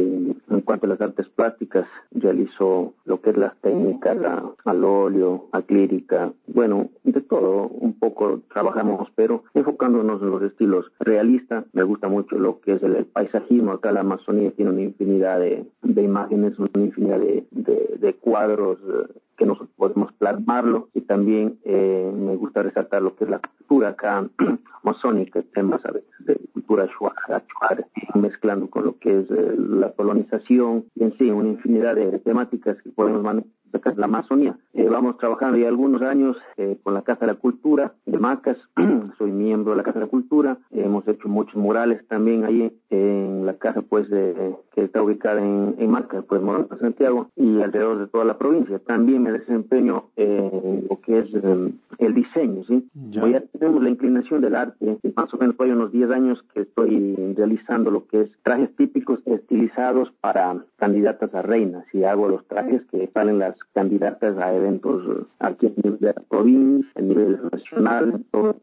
En cuanto a las artes plásticas, realizo lo que es las técnicas al óleo, acrílica, bueno, de todo un poco trabajamos, pero enfocándonos en los estilos realistas. Me gusta mucho lo que es el paisajismo. Acá la Amazonía tiene una infinidad de imágenes, una infinidad de cuadros que nosotros podemos plasmarlo, y también me gusta resaltar lo que es la cultura acá amazónica, temas a veces de cultura shuar, mezclando con lo que es la colonización, y en sí una infinidad de temáticas que podemos manejar en la Amazonía. Vamos trabajando ya algunos años con la Casa de la Cultura de Macas. Soy miembro de la Casa de la Cultura. Hemos hecho muchos murales también ahí en la casa, pues, que está ubicada en Macas, pues, Morón Santiago, y alrededor de toda la provincia. También me desempeño en lo que es el diseño, ¿sí? Ya tenemos la inclinación del arte. Más o menos hay unos 10 años que estoy realizando lo que es trajes típicos estilizados para candidatas a reinas, y hago los trajes que salen las candidatas a eventos aquí a nivel de la provincia, a nivel nacional, todo,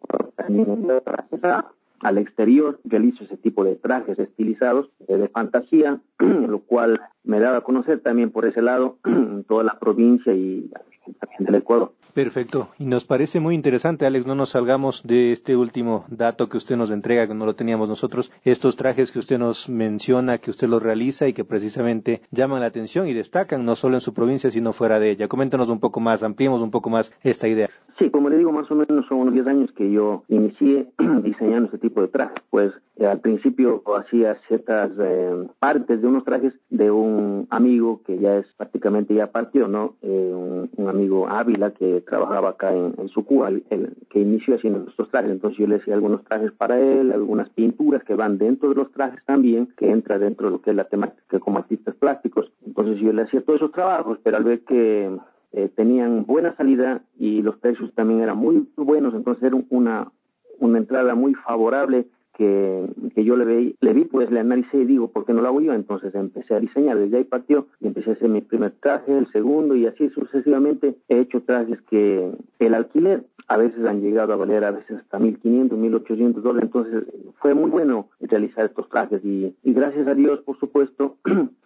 al exterior. Realizo ese tipo de trajes estilizados de fantasía, lo cual me daba a conocer también por ese lado en toda la provincia y también del Ecuador. Perfecto, y nos parece muy interesante, Alex, no nos salgamos de este último dato que usted nos entrega, que no lo teníamos nosotros, estos trajes que usted nos menciona, que usted los realiza y que precisamente llaman la atención y destacan no solo en su provincia, sino fuera de ella. Coméntanos un poco más, ampliemos un poco más esta idea. Sí, como le digo, más o menos son unos 10 años que yo inicié diseñando este tipo de trajes. Pues al principio hacía ciertas partes de unos trajes de un amigo que ya es prácticamente ya partió, ¿no? Un amigo Ávila que trabajaba acá en Sucú, el que inició haciendo estos trajes. Entonces yo le hacía algunos trajes para él, algunas pinturas que van dentro de los trajes también, que entra dentro de lo que es la temática como artistas plásticos. Entonces yo le hacía todos esos trabajos, pero al ver que tenían buena salida y los precios también eran muy buenos, entonces era una entrada muy favorable que yo le vi, pues le analicé y digo, ¿por qué no lo hago yo? Entonces empecé a diseñar, desde ahí partió, y empecé a hacer mi primer traje, el segundo, y así sucesivamente. He hecho trajes que el alquiler a veces han llegado a valer a veces hasta $1,500, $1,800, entonces fue muy bueno realizar estos trajes, y gracias a Dios, por supuesto,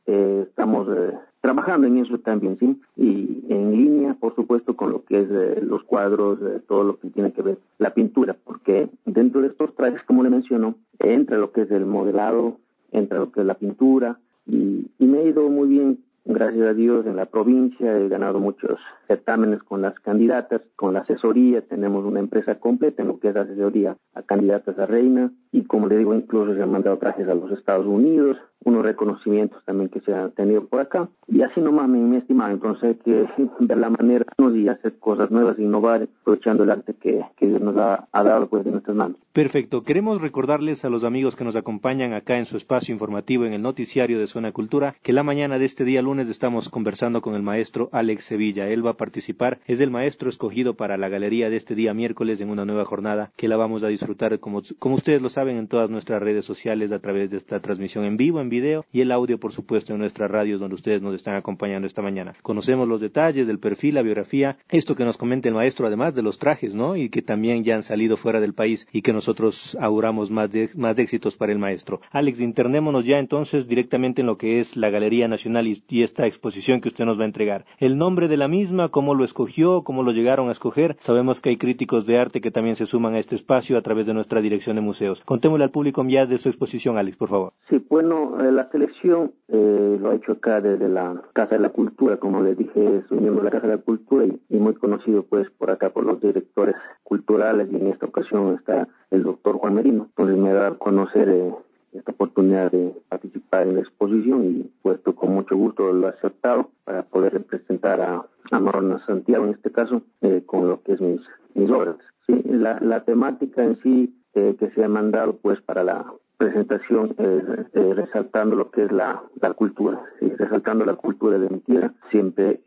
estamos trabajando en eso también, ¿sí? Y en línea, por supuesto, con lo que es los cuadros, todo lo que tiene que ver la pintura, porque dentro de estos trajes, como le menciono, entra lo que es el modelado, entra lo que es la pintura, y me ha ido muy bien, gracias a Dios, en la provincia. He ganado muchos certámenes con las candidatas, con la asesoría. Tenemos una empresa completa en lo que es asesoría a candidatas a reina, y como le digo, incluso se han mandado trajes a los Estados Unidos, unos reconocimientos también que se han tenido por acá, y así nomás, mi estimado. Entonces hay que ver la manera y hacer cosas nuevas, innovar, aprovechando el arte que Dios nos ha dado pues de nuestras manos. Perfecto. Queremos recordarles a los amigos que nos acompañan acá en su espacio informativo en el noticiario de Zona Cultura que la mañana de este día lunes estamos conversando con el maestro Alex Sevilla. Él va a participar, es el maestro escogido para la galería de este día miércoles en una nueva jornada que la vamos a disfrutar como ustedes lo saben en todas nuestras redes sociales a través de esta transmisión en vivo, en video, y el audio por supuesto en nuestras radios donde ustedes nos están acompañando esta mañana. Conocemos los detalles del perfil, la biografía, esto que nos comenta el maestro, además de los trajes, ¿no? Y que también ya han salido fuera del país y que nosotros auguramos más éxitos para el maestro. Alex, internémonos ya entonces directamente en lo que es la Galería Nacional y esta exposición que usted nos va a entregar. El nombre de la misma, cómo lo escogió, cómo lo llegaron a escoger. Sabemos que hay críticos de arte que también se suman a este espacio a través de nuestra dirección de museos. Contémosle al público ya de su exposición, Alex, por favor. Sí, bueno, la selección lo ha hecho acá desde la Casa de la Cultura, como les dije, soy miembro de la Casa de la Cultura y muy conocido pues por acá por los directores culturales, y en esta ocasión está el doctor Juan Merino. Entonces me da a conocer esta oportunidad de participar en la exposición, y puesto con mucho gusto lo he aceptado para poder representar a Marona Santiago en este caso con lo que es mis obras. Sí, la temática en sí que se ha mandado pues para la presentación resaltando lo que es la cultura, ¿sí? Resaltando la cultura de mi tierra. Siempre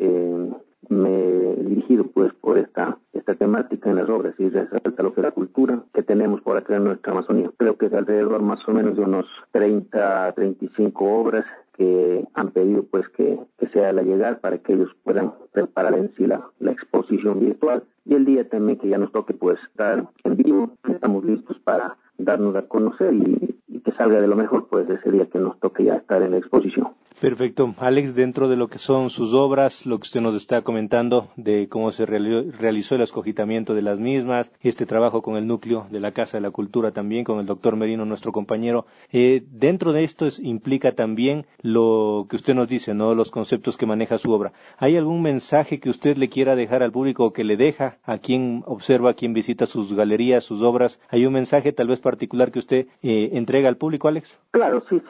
me he dirigido pues por esta temática en las obras, y resalta lo que es la cultura que tenemos por acá en nuestra Amazonía. Creo que es alrededor más o menos de unos 35 obras que han pedido pues que sea la llegar para que ellos puedan preparar en sí la exposición virtual, y el día también que ya nos toque pues estar en vivo. Estamos listos para darnos a conocer y que salga de lo mejor pues ese día que nos toque ya estar en la exposición. Perfecto. Alex, dentro de lo que son sus obras, lo que usted nos está comentando de cómo se realizó el escogitamiento de las mismas, este trabajo con el núcleo de la Casa de la Cultura también, con el doctor Merino, nuestro compañero, dentro de esto implica también lo que usted nos dice, ¿no? Los conceptos que maneja su obra. ¿Hay algún mensaje que usted le quiera dejar al público o que le deja a quien observa, a quien visita sus galerías, sus obras? ¿Hay un mensaje tal vez particular que usted entrega al público, Alex? Claro, sí.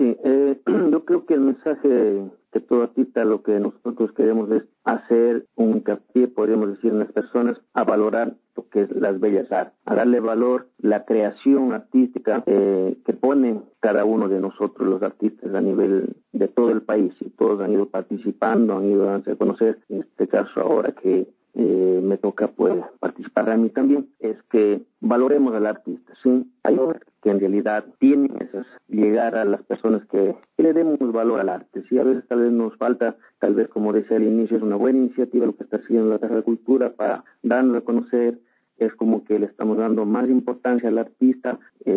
Yo creo que el mensaje que todo artista, lo que nosotros queremos es hacer un hincapié, podríamos decir, en las personas a valorar lo que es las bellas artes, a darle valor la creación artística que ponen cada uno de nosotros los artistas a nivel de todo el país, y todos han ido participando, han ido a darse a conocer. En este caso ahora que me toca pues participar a mí también, es que valoremos al artista, ¿sí? Hay obras que en realidad tienen esas, llegar a las personas que le demos valor al arte, ¿sí? A veces tal vez nos falta, tal vez como decía al inicio, es una buena iniciativa lo que está haciendo la Casa de Cultura para darnos a conocer. Es como que le estamos dando más importancia al artista,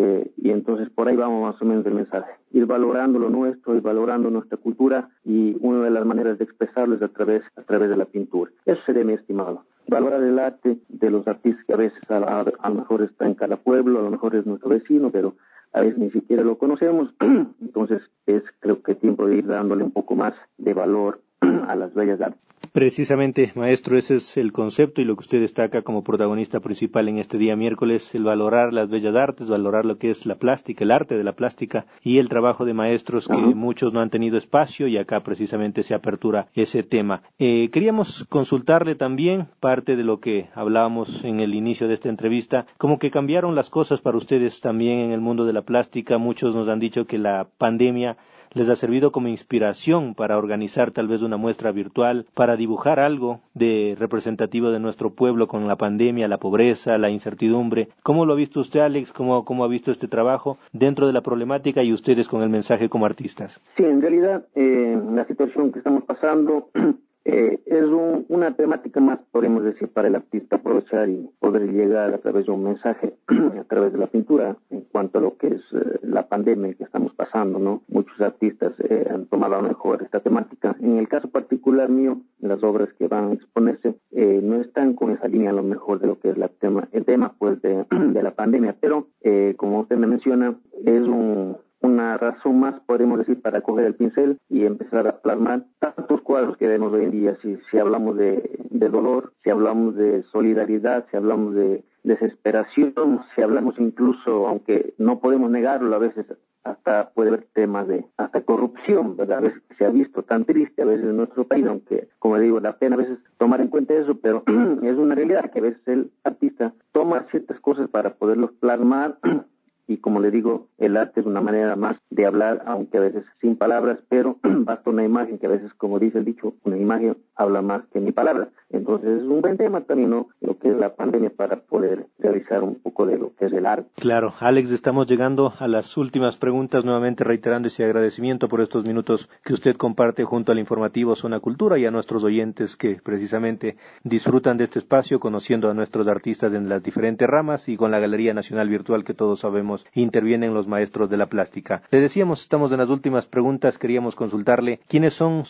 y entonces por ahí vamos más o menos el mensaje. Ir valorando lo nuestro, ir valorando nuestra cultura, y una de las maneras de expresarlo es a través de la pintura. Eso sería mi estimado. Valorar el arte de los artistas que a veces a lo mejor está en cada pueblo, a lo mejor es nuestro vecino, pero a veces ni siquiera lo conocemos. Entonces es creo que tiempo de ir dándole un poco más de valor a las bellas artes. Precisamente, maestro, ese es el concepto y lo que usted destaca como protagonista principal en este día miércoles, el valorar las bellas artes, valorar lo que es la plástica, el arte de la plástica y el trabajo de maestros que muchos no han tenido espacio, y acá precisamente se apertura ese tema. Queríamos consultarle también parte de lo que hablábamos en el inicio de esta entrevista, como que cambiaron las cosas para ustedes también en el mundo de la plástica. Muchos nos han dicho que la pandemia les ha servido como inspiración para organizar tal vez una muestra virtual, para dibujar algo de representativo de nuestro pueblo con la pandemia, la pobreza, la incertidumbre. ¿Cómo lo ha visto usted, Alex? ¿Cómo ha visto este trabajo dentro de la problemática y ustedes con el mensaje como artistas? Sí, en realidad la situación que estamos pasando es una temática más, podemos decir, para el artista aprovechar y poder llegar a través de un mensaje, a través de la pintura, en cuanto a lo que es la pandemia que estamos pasando, ¿no? Muchos muchos artistas han tomado a lo mejor esta temática. En el caso particular mío, las obras que van a exponerse no están con esa línea a lo mejor de lo que es el tema pues de la pandemia, pero como usted me menciona, es una razón más, podríamos decir, para coger el pincel y empezar a plasmar tantos cuadros que vemos hoy en día. Si hablamos de dolor, si hablamos de solidaridad, si hablamos de desesperación, si hablamos incluso, aunque no podemos negarlo, a veces hasta puede haber temas de hasta corrupción, ¿verdad? A veces se ha visto tan triste a veces en nuestro país, aunque, como digo, da pena a veces tomar en cuenta eso, pero es una realidad que a veces el artista toma ciertas cosas para poderlos plasmar. Y como le digo, el arte es una manera más de hablar, aunque a veces sin palabras, pero basta una imagen que a veces, como dice el dicho, una imagen habla más que mil palabras. Entonces es un buen tema también, ¿no? Lo que es la pandemia para poder realizar un poco de lo que es el arte. Claro, Alex, estamos llegando a las últimas preguntas, nuevamente reiterando ese agradecimiento por estos minutos que usted comparte junto al informativo Zona Cultura y a nuestros oyentes que precisamente disfrutan de este espacio, conociendo a nuestros artistas en las diferentes ramas y con la Galería Nacional Virtual que todos sabemos intervienen los maestros de la plástica. Le decíamos, estamos en las últimas preguntas, queríamos consultarle quiénes son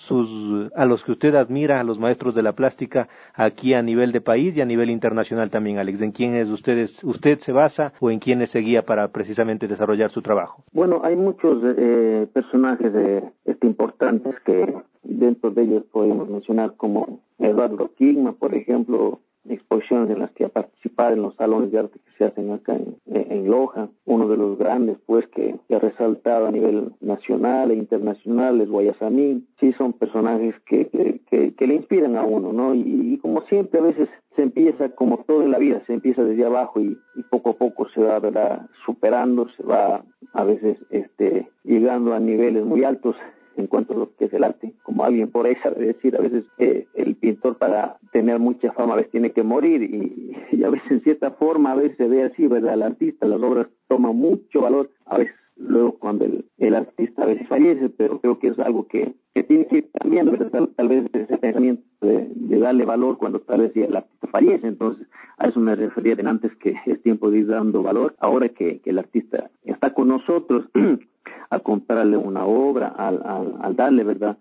a los que usted admira, a los maestros de la plástica, aquí a nivel de país y a nivel internacional también, Alex. ¿En quiénes usted se basa o en quiénes se guía para precisamente desarrollar su trabajo? Bueno, hay muchos personajes importantes que dentro de ellos podemos mencionar como Eduardo Quigma, por ejemplo, exposiciones en las que ha participado en los salones de arte que se hacen acá en Loja. Uno de los grandes, pues, que ha resaltado a nivel nacional e internacional es Guayasamín. Sí, son personajes que le inspiran a uno, ¿no? Y como siempre, a veces se empieza, como todo en la vida, se empieza desde abajo y poco a poco se va, ¿verdad?, superando, se va a veces llegando a niveles muy altos en cuanto a lo que es el arte. Como alguien por ahí sabe decir, a veces el pintor para tener mucha fama a veces tiene que morir y a veces en cierta forma a veces se ve así, ¿verdad? El artista, las obras toman mucho valor, a veces luego cuando el artista a veces fallece, pero creo que es algo que tiene que ir cambiando, ¿verdad? Tal vez ese pensamiento de darle valor cuando tal vez el artista fallece. Entonces a eso me refería de antes, que es tiempo de ir dando valor ahora que el artista está con nosotros. Al comprarle una obra, al darle, ¿verdad?,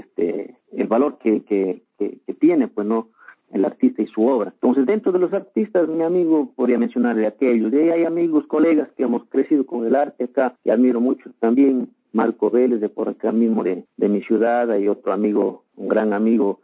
el valor que tiene, pues, no, el artista y su obra. Entonces, dentro de los artistas, mi amigo, podría mencionarle aquellos. De ahí hay amigos, colegas que hemos crecido con el arte acá, que admiro mucho también. Marco Vélez, de por acá mismo, de mi ciudad. Hay otro amigo, un gran amigo,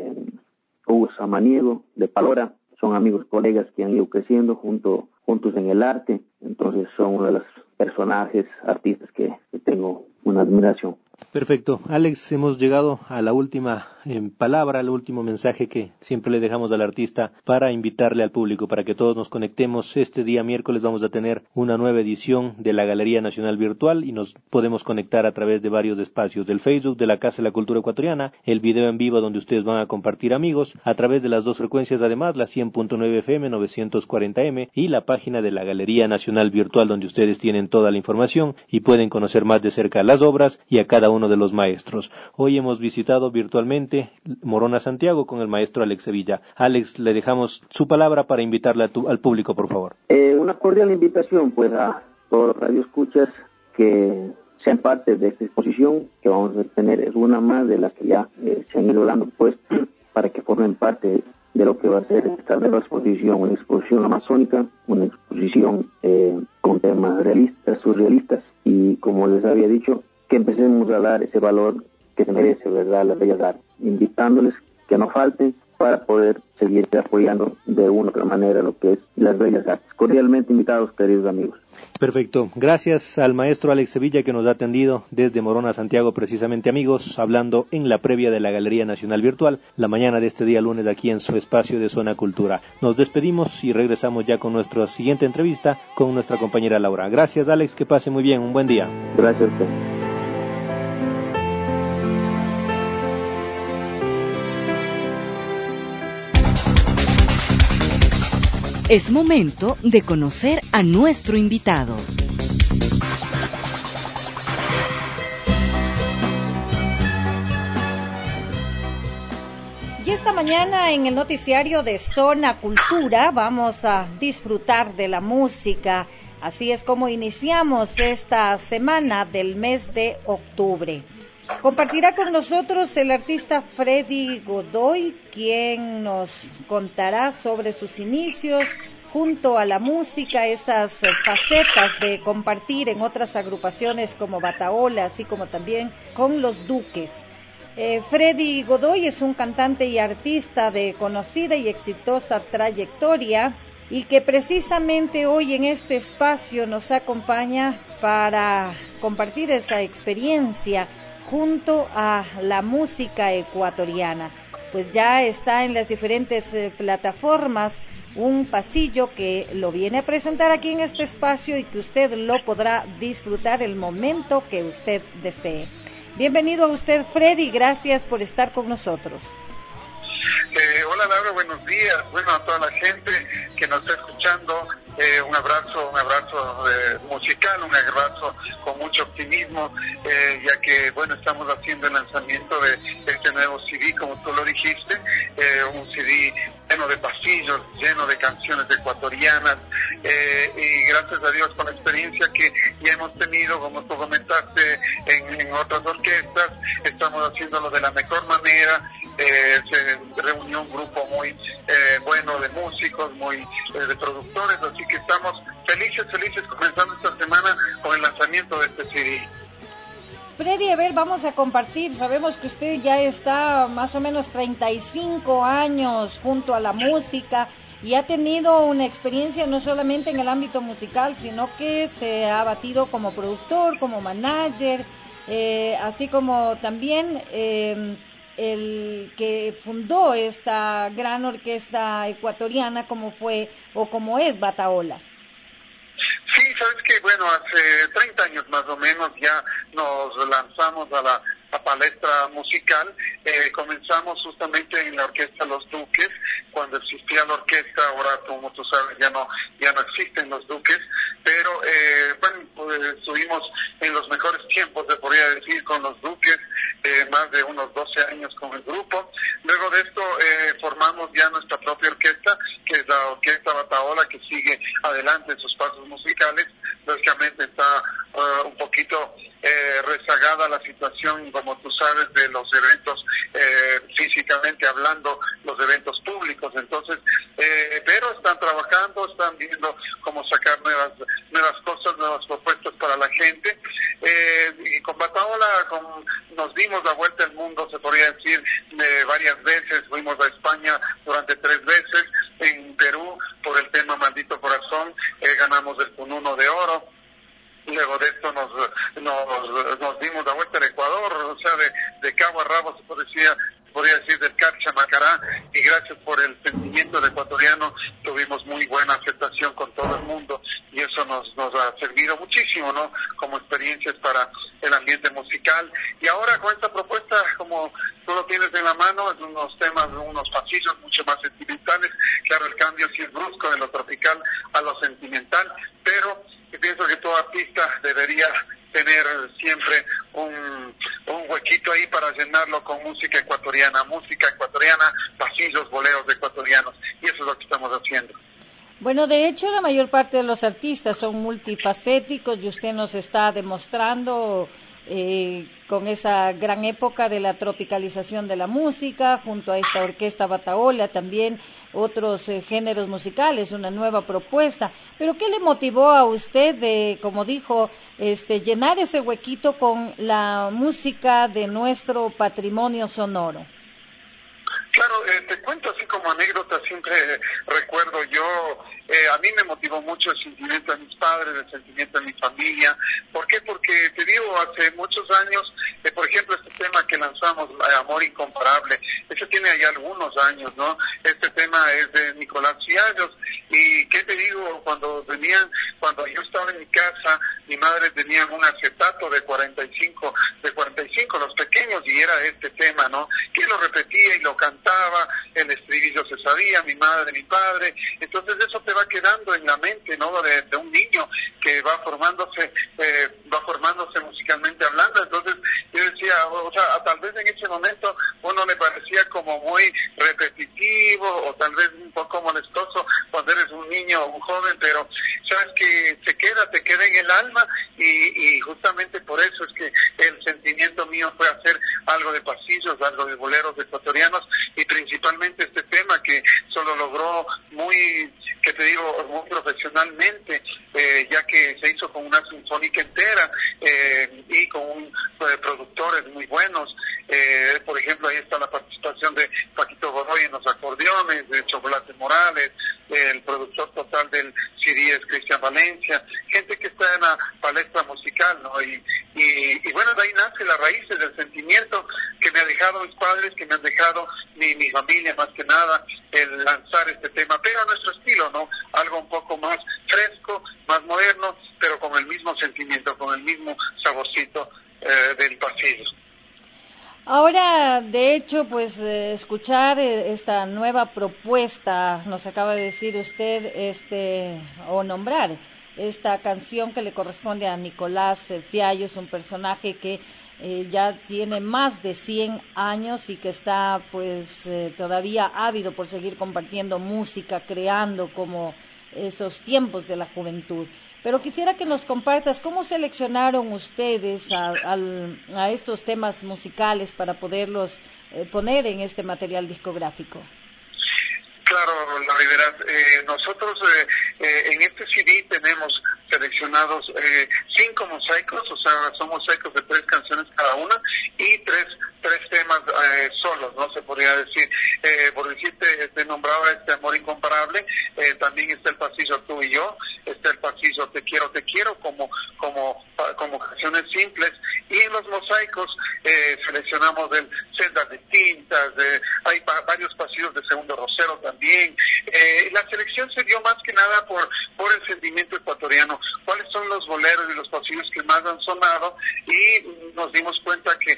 Hugo Samaniego, de Palora. Son amigos, colegas que han ido creciendo juntos en el arte. Entonces son uno de los personajes, artistas que tengo una admiración. Perfecto. Alex, hemos llegado a la última palabra, al último mensaje que siempre le dejamos al artista para invitarle al público, para que todos nos conectemos. Este día miércoles vamos a tener una nueva edición de la Galería Nacional Virtual y nos podemos conectar a través de varios espacios, del Facebook de la Casa de la Cultura Ecuatoriana, el video en vivo donde ustedes van a compartir amigos, a través de las dos frecuencias además, la 100.9 FM, 940M y la página de la Galería Nacional Virtual, donde ustedes tienen toda la información y pueden conocer más de cerca las obras y a cada uno de los maestros. Hoy hemos visitado virtualmente Morona, Santiago, con el maestro Alex Sevilla. Alex, le dejamos su palabra para invitarle al público, por favor. Una cordial invitación, pues, a todos los radioescuchas que sean parte de esta exposición que vamos a tener. Es una más de las que ya se han ido dando, pues, para que formen parte de lo que va a ser esta nueva exposición, una exposición amazónica, una exposición con temas realistas, surrealistas, y como les había dicho, que empecemos a dar ese valor que se merece, ¿verdad?, las bellas artes, invitándoles que no falten para poder seguir apoyando de una u otra manera lo que es las bellas artes. Cordialmente invitados, queridos amigos. Perfecto. Gracias al maestro Alex Sevilla, que nos ha atendido desde Morona, Santiago, precisamente, amigos, hablando en la previa de la Galería Nacional Virtual, la mañana de este día lunes, aquí en su espacio de Zona Cultura. Nos despedimos y regresamos ya con nuestra siguiente entrevista con nuestra compañera Laura. Gracias, Alex, que pase muy bien, un buen día. Gracias a usted. Es momento de conocer a nuestro invitado. Y esta mañana en el noticiario de Zona Cultura vamos a disfrutar de la música Así es como iniciamos esta semana del mes de octubre. Compartirá con nosotros el artista Freddy Godoy, quien nos contará sobre sus inicios junto a la música, esas facetas de compartir en otras agrupaciones como Batahola, así como también con los Duques. Freddy Godoy es un cantante y artista de conocida y exitosa trayectoria y que precisamente hoy en este espacio nos acompaña para compartir esa experiencia junto a la música ecuatoriana. Pues ya está en las diferentes plataformas un pasillo que lo viene a presentar aquí en este espacio y que usted lo podrá disfrutar el momento que usted desee. Bienvenido a usted, Freddy, gracias por estar con nosotros. Hola Laura, buenos días. Bueno, a toda la gente que nos está escuchando, un abrazo musical, un abrazo con mucho optimismo, ya que bueno, estamos haciendo el lanzamiento de este nuevo CD, como tú lo dijiste, un CD lleno de pasillos, lleno de canciones ecuatorianas, y gracias a Dios con la experiencia que ya hemos tenido, como tú comentaste, en otras orquestas, estamos haciéndolo de la mejor manera. Se reunió un grupo muy bueno de músicos, muy de productores, así que estamos felices comenzando esta semana con el lanzamiento de este CD. Freddy, a ver, vamos a compartir, sabemos que usted ya está más o menos 35 años junto a la música y ha tenido una experiencia no solamente en el ámbito musical, sino que se ha batido como productor, como manager, así como también el que fundó esta gran orquesta ecuatoriana como fue o como es Batahola. Sí, sabes que bueno, hace 30 años más o menos ya nos lanzamos a la palestra musical. Comenzamos justamente en la orquesta Los Duques, cuando existía la orquesta. Ahora, como tú sabes, ya no existen los Duques, pero bueno, pues, estuvimos en los mejores tiempos, se podría decir, con los Duques, más de unos 12 años con el grupo. Luego de esto formamos ya nuestra propia orquesta, que es la Orquesta Batahola, que sigue adelante en sus pasos musicales. Lógicamente está un poquito rezagada la situación, como tú sabes, de los eventos, físicamente hablando, los eventos públicos. Entonces, pero están trabajando, están viendo cómo sacar nuevas cosas, nuevas propuestas para la gente. Y con Batahola nos dimos la vuelta al mundo, se podría decir, varias veces. Fuimos a España durante 3 veces, en Perú por el tema Maldito Corazón, ganamos el Cununo de Oro. Luego de esto nos dimos la vuelta al Ecuador, o sea, de cabo a rabo, se podría decir del Carcha a Macará, y gracias por el sentimiento del ecuatoriano tuvimos muy buena aceptación con todo el mundo, y eso nos ha servido muchísimo, ¿no? Como experiencias para el ambiente musical. Y ahora con esta propuesta, como tú lo tienes en la mano, es unos temas, unos pasillos mucho más sentimentales. Claro, el cambio sí es brusco de lo tropical a lo sentimental, pero yo pienso que todo artista debería tener siempre un huequito ahí para llenarlo con música ecuatoriana, pasillos, boleros ecuatorianos, y eso es lo que estamos haciendo. Bueno, de hecho, la mayor parte de los artistas son multifacéticos y usted nos está demostrando con esa gran época de la tropicalización de la música, junto a esta orquesta Batahola, también otros géneros musicales, una nueva propuesta. Pero ¿qué le motivó a usted de, como dijo, llenar ese huequito con la música de nuestro patrimonio sonoro? Claro, te cuento así como anécdota, siempre recuerdo yo, a mí me motivó mucho el sentimiento de mis padres, el sentimiento de mi familia. ¿Por qué? Porque te digo, hace muchos años, por ejemplo, este tema que lanzamos, Amor Incomparable, ese tiene ya algunos años, ¿no? Este tema es de Nicolás Ciallos, y ¿qué te digo? Cuando yo estaba en mi casa, mi madre tenía un acetato de 45 los pequeños, y era este tema, ¿no? Que lo repetía y lo cantaba, el estribillo se sabía, mi madre, mi padre. Entonces eso te va quedando en la mente, ¿no? De un niño que va formándose musicalmente hablando. Entonces yo decía, o sea, tal vez en ese momento uno le parecía como muy repetitivo o tal vez un poco molestoso cuando eres un niño o un joven, pero sabes que te queda en el alma, y justamente por eso es que el sentimiento mío fue hacer algo de pasillos, algo de boleros ecuatorianos, y principalmente este tema que solo logró muy profesionalmente, ya que se hizo con una sinfónica entera y con productores muy buenos. Por ejemplo, ahí está la participación de Paquito Godoy en los acordeones, de Chocolate Morales, el productor total del CD es Cristian Valencia, gente que está en la palestra musical, ¿no? Y bueno, de ahí nace las raíces del sentimiento que me han dejado mis padres, que me han dejado mi familia, más que nada, el lanzar este tema, pero a nuestro estilo, ¿no? Algo un poco más fresco, más moderno, pero con el mismo sentimiento, con el mismo saborcito del pasillo. Ahora, de hecho, pues escuchar esta nueva propuesta, nos acaba de decir usted, o nombrar esta canción que le corresponde a Nicolás Fiallos, un personaje que ya tiene más de 100 años y que está pues todavía ávido por seguir compartiendo música, creando como esos tiempos de la juventud. Pero quisiera que nos compartas cómo seleccionaron ustedes a estos temas musicales para poderlos poner en este material discográfico. Claro, la Rivera, nosotros en este CD tenemos seleccionados 5 mosaicos, o sea, son mosaicos de 3 canciones cada una y tres temas solos, ¿no? Se podría decir, por decirte, te nombraba Amor Incomparable, también está el pasillo Tú y Yo, está el pasillo Te Quiero, como canciones simples, y en los mosaicos seleccionamos sendas distintas, hay varios pasillos de Segundo Rosero también. La selección se dio más que nada por el sentimiento ecuatoriano, cuáles son los boleros y los pasillos que más han sonado, y nos dimos cuenta que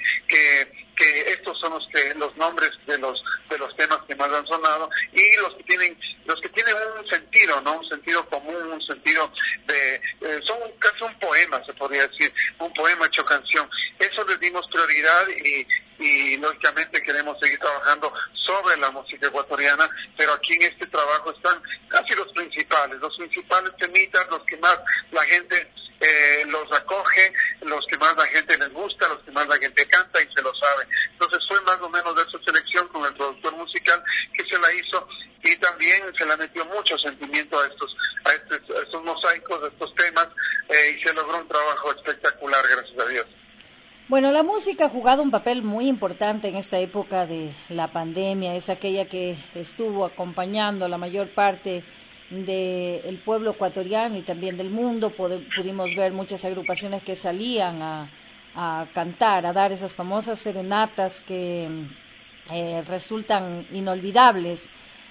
estos son los nombres de los temas que más han sonado, y los que tienen un sentido, ¿no? Un sentido común, un sentido son casi un poema, se podría decir, un poema hecho canción. Eso les dimos prioridad, y lógicamente queremos seguir trabajando sobre la música ecuatoriana, pero aquí en este trabajo están casi los principales temitas, los que más la gente los acoge, los que más la gente les gusta, los que más la gente canta y se lo sabe. Entonces fue más o menos de esa selección con el productor musical que se la hizo, y también se le metió mucho sentimiento a estos mosaicos, a estos temas, y se logró un trabajo espectacular, gracias a Dios. Bueno, la música ha jugado un papel muy importante en esta época de la pandemia, es aquella que estuvo acompañando a la mayor parte del pueblo ecuatoriano y también del mundo. Pudimos ver muchas agrupaciones que salían a cantar, a dar esas famosas serenatas que resultan inolvidables.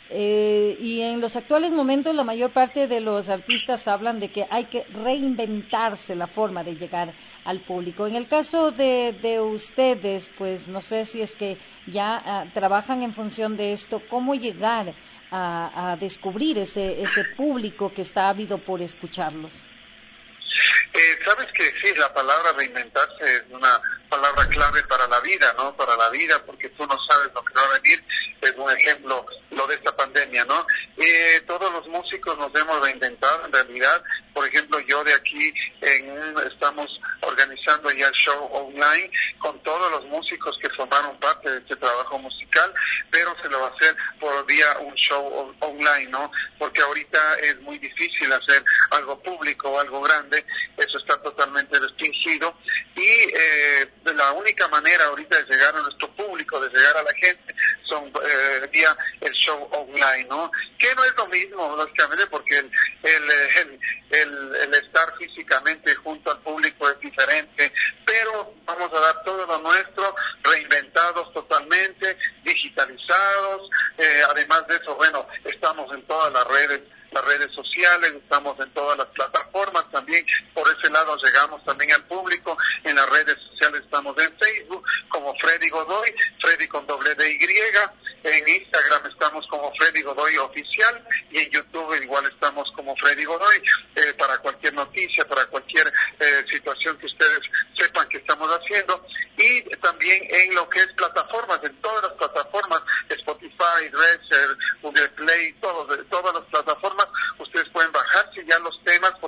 Y en los actuales momentos la mayor parte de los artistas hablan de que hay que reinventarse la forma de llegar al público. En el caso de ustedes, pues no sé si es que ya trabajan en función de esto, ¿cómo llegar a descubrir ese público que está ávido por escucharlos? Sabes que sí, la palabra reinventarse es una palabra clave para la vida, ¿no? Para la vida, porque tú no sabes lo que va a venir. Es un ejemplo lo de esta pandemia, ¿no? Todos los músicos nos hemos reinventado en realidad. Por ejemplo, yo de aquí estamos organizando ya el show online con todos los músicos que formaron parte de este trabajo musical, pero se lo va a hacer por vía un show online, ¿no? Porque ahorita es muy difícil hacer algo público o algo grande, eso está totalmente restringido, y la única manera ahorita de llegar a nuestro público, de llegar a la gente, son vía el show online, ¿no? Que no es lo mismo, lógicamente, porque el estar físicamente junto al público es diferente, pero vamos a dar todo lo nuestro, reinventados totalmente, digitalizados. Además de eso, bueno, estamos en todas las redes sociales, estamos en todas las plataformas también. Por ese lado llegamos también al público. En las redes sociales estamos en Facebook como Freddy Godoy, Freddy con doble-D-Y. En Instagram estamos como Freddy Godoy Oficial, y en YouTube igual estamos como Freddy Godoy, para cualquier noticia, para cualquier situación que ustedes sepan que estamos haciendo. Y también en lo que es plataformas, en todas las plataformas, Spotify, Deezer, Google Play, todas las plataformas, ustedes pueden bajarse ya los temas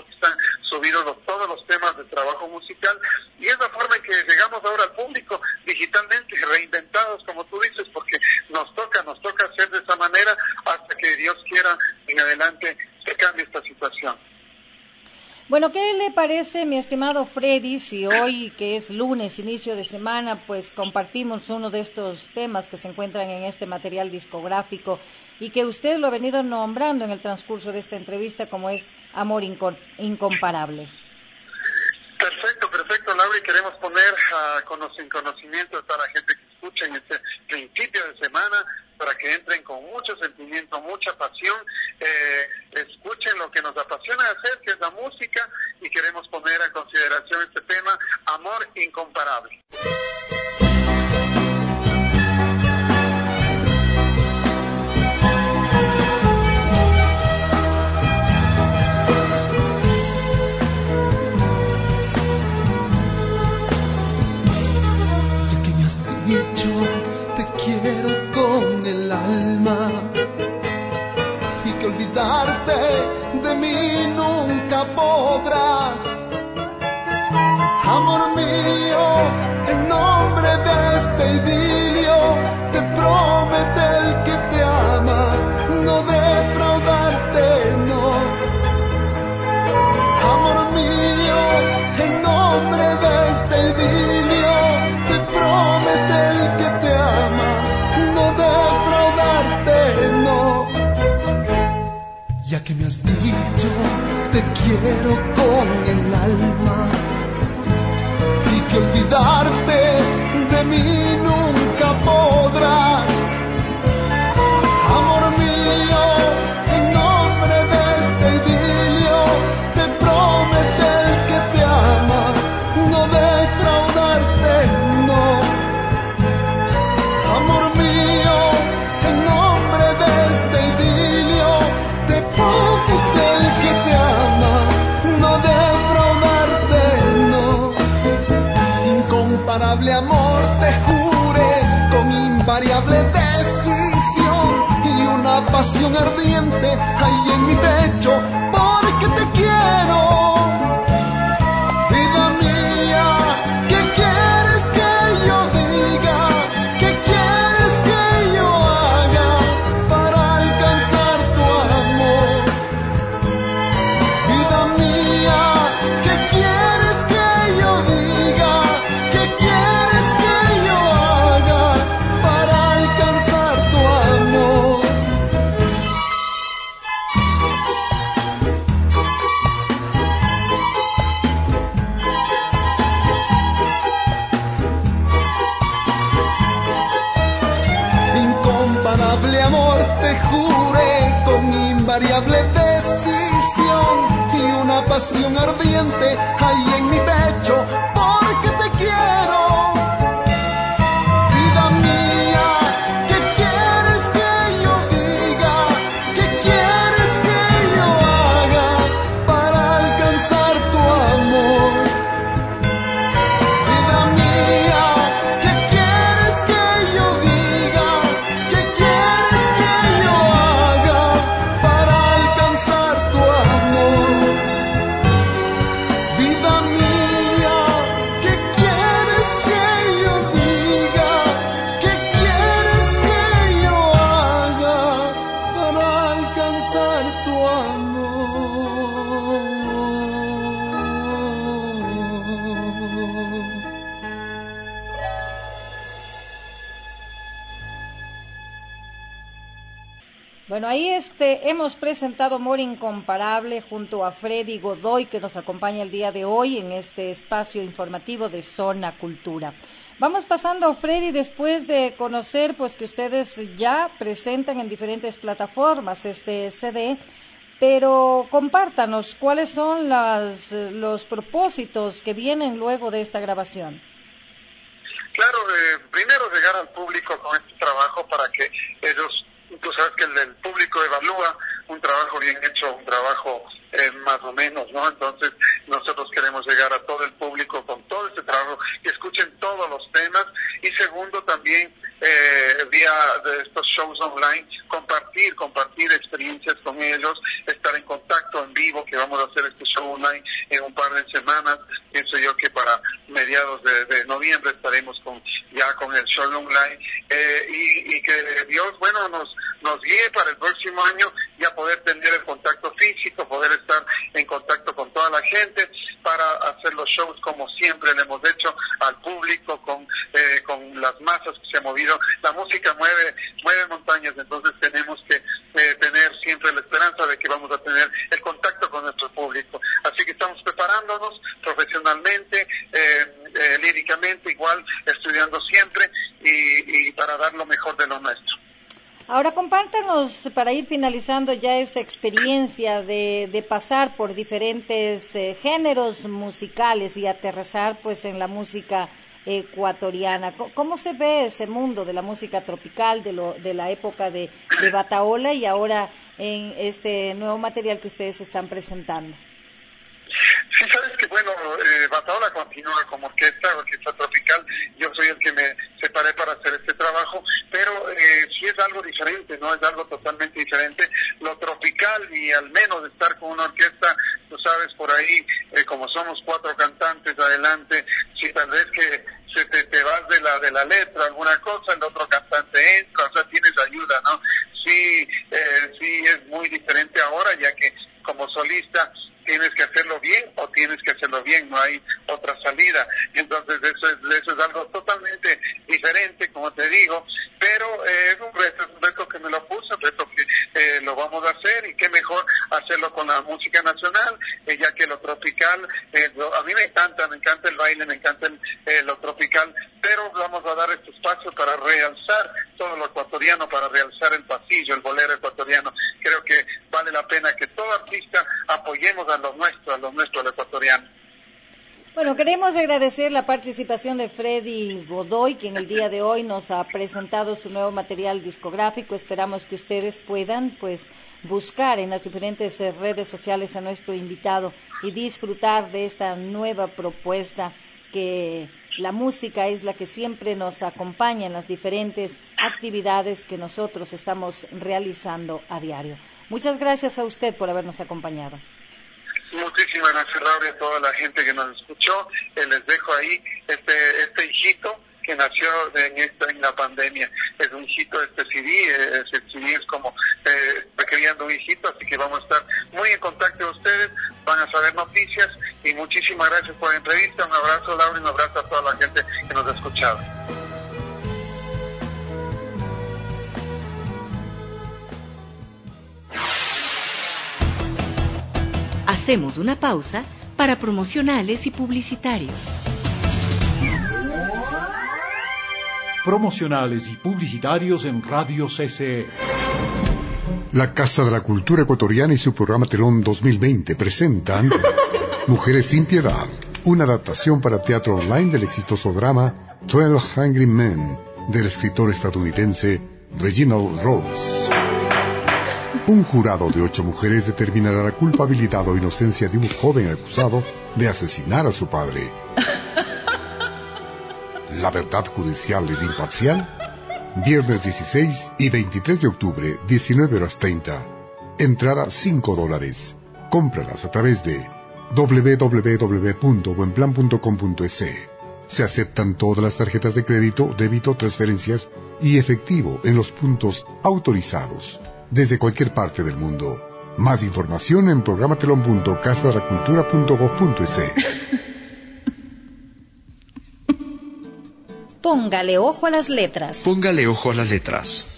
ahora al público digitalmente, reinventados, como tú dices, porque nos toca hacer de esa manera hasta que Dios quiera en adelante se cambie esta situación. Bueno, ¿qué le parece, mi estimado Freddy, si hoy, que es lunes, inicio de semana, pues compartimos uno de estos temas que se encuentran en este material discográfico y que usted lo ha venido nombrando en el transcurso de esta entrevista como es Amor Incomparable? Perfecto, Laura, y queremos poner en conocimiento a toda la gente que escucha en este principio de semana, para que entren con mucho sentimiento, mucha pasión, escuchen lo que nos apasiona hacer, que es la música, y queremos poner a consideración este tema, Amor Incomparable. Quiero con el alma y que olvidarte de mí nunca podrás. Amor mío, en nombre de este idilio te promete el que te ama, no defraudarte, no. Amor mío, en nombre de este idilio te promete el que te ama, no defraudarte, no. Ya que me has dicho te quiero con el alma y que olvidarte de mí nunca podrás. Amor mío, en nombre de este idilio te promete el que te ama, no defraudarte, no. Amor mío, en nombre de este idilio te promete el que te ama, no defraudarte, no. Incomparable amor te juré con invariable decisión y una pasión ardiente hay en mi pecho porque te quiero. Vida mía, ¿qué quieres que yo diga? ¿Qué quieres que yo haga para alcanzar tu amor? Vida mía, ¿qué quieres que yo diga? ¿Qué quieres que yo haga para alcanzar tu amor? Incomparable amor te juré con invariable decisión y una pasión ardiente hay en mi pecho porque te quiero. Vida mía, ¿qué quieres que yo diga? ¿Qué quieres que yo haga para alcanzar tu amor? Vida mía, ¿qué quieres que yo diga? ¿Qué quieres que yo haga para alcanzar tu amor? Vida mía, ¿qué quieres que yo diga? ¿Qué quieres que yo haga para alcanzar tu amor? Bueno, ahí hemos presentado Amor Incomparable junto a Freddy Godoy, que nos acompaña el día de hoy en este espacio informativo de Zona Cultura. Vamos pasando, Freddy, después de conocer pues que ustedes ya presentan en diferentes plataformas este CD, pero compártanos cuáles son los propósitos que vienen luego de esta grabación. Claro, primero llegar al público con este trabajo para que ellos, tú sabes que el público evalúa un trabajo bien hecho, un trabajo más o menos, ¿no? Entonces nosotros queremos llegar a todo el público con todo este trabajo, que escuchen todos los temas, y segundo también vía de estos shows online, compartir experiencias con ellos, estar en contacto en vivo, que vamos a hacer este show online en un par de semanas. Pienso yo que para mediados de noviembre estaremos ya con el show online, y que Dios, bueno, nos guíe para el próximo año ya poder tener el contacto físico, poder estar en contacto con toda la gente para hacer los shows como siempre le hemos hecho al público, con las masas que se ha movido. La música mueve montañas, entonces tenemos que tener siempre la esperanza de que vamos a tener el contacto con nuestro público. Así que estamos preparándonos profesionalmente, líricamente, igual estudiando siempre y para dar lo mejor de lo nuestro. Ahora compártanos, para ir finalizando ya esa experiencia de pasar por diferentes géneros musicales y aterrizar pues en la música ecuatoriana. ¿Cómo se ve ese mundo de la música tropical, de la época de Batahola y ahora en este nuevo material que ustedes están presentando? Sí, sabes que bueno, Batahola continúa como orquesta tropical. Yo soy el que me separé para hacer este trabajo, pero sí es algo diferente, ¿no? Es algo totalmente diferente. Lo tropical, y al menos estar con una orquesta, tú sabes, por ahí, como somos 4 cantantes adelante, si tal vez que te vas de la letra, alguna cosa, el otro cantante entra, o sea, tienes ayuda, ¿no? Sí, es muy diferente ahora, ya que como solista tienes que hacerlo bien o tienes que hacerlo bien, no hay otra salida. Entonces eso es algo totalmente diferente, como te digo, pero es un reto que me lo puse, un reto que lo vamos a hacer, y qué mejor hacerlo con la música nacional, ya que lo tropical, a mí me encanta el baile, me encanta lo tropical, pero vamos a dar este espacio para realzar todo lo ecuatoriano, para realzar el pasillo, el bolero ecuatoriano. Creo que vale la pena que todo artista apoyemos a lo nuestro, al ecuatoriano. Bueno, queremos agradecer la participación de Freddy Godoy, quien el día de hoy nos ha presentado su nuevo material discográfico. Esperamos que ustedes puedan pues buscar en las diferentes redes sociales a nuestro invitado y disfrutar de esta nueva propuesta, que la música es la que siempre nos acompaña en las diferentes actividades que nosotros estamos realizando a diario. Muchas gracias a usted por habernos acompañado. Muchísimas gracias, Laura, y a toda la gente que nos escuchó. Les dejo ahí este hijito que nació en la pandemia. Es un hijito, este CD es como criando un hijito, así que vamos a estar muy en contacto con ustedes, van a saber noticias, y muchísimas gracias por la entrevista. Un abrazo, Laura, y un abrazo a toda la gente que nos ha escuchado. Hacemos una pausa para promocionales y publicitarios. Promocionales y publicitarios en Radio CCE. La Casa de la Cultura Ecuatoriana y su programa Telón 2020 presentan Mujeres sin Piedad, una adaptación para teatro online del exitoso drama 12 Angry Men del escritor estadounidense Reginald Rose. Un jurado de 8 mujeres determinará la culpabilidad o inocencia de un joven acusado de asesinar a su padre. ¿La verdad judicial es imparcial? Viernes 16 y 23 de octubre, 19:30. Entrada $5. Cómpralas a través de www.buenplan.com.es. Se aceptan todas las tarjetas de crédito, débito, transferencias y efectivo en los puntos autorizados desde cualquier parte del mundo. Más información en programatelon.casadelacultura.gov.es. Póngale ojo a las letras. Póngale ojo a las letras.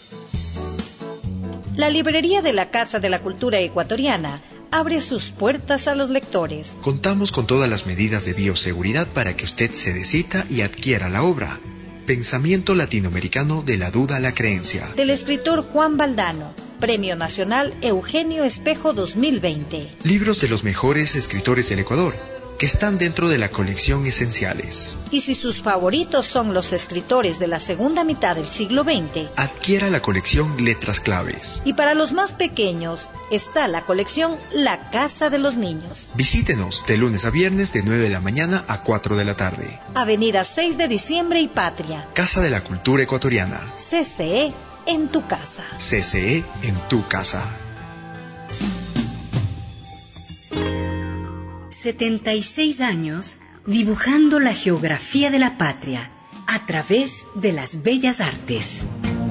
La librería de la Casa de la Cultura Ecuatoriana abre sus puertas a los lectores. Contamos con todas las medidas de bioseguridad para que usted se decida y adquiera la obra Pensamiento Latinoamericano de la Duda a la Creencia, del escritor Juan Valdano, Premio Nacional Eugenio Espejo 2020. Libros de los mejores escritores del Ecuador, que están dentro de la colección Esenciales. Y si sus favoritos son los escritores de la segunda mitad del siglo XX, adquiera la colección Letras Claves. Y para los más pequeños está la colección La Casa de los Niños. Visítenos de lunes a viernes de 9 de la mañana a 4 de la tarde. Avenida 6 de Diciembre y Patria. Casa de la Cultura Ecuatoriana. CCE en tu casa. CCE en tu casa. 76 años dibujando la geografía de la patria a través de las bellas artes.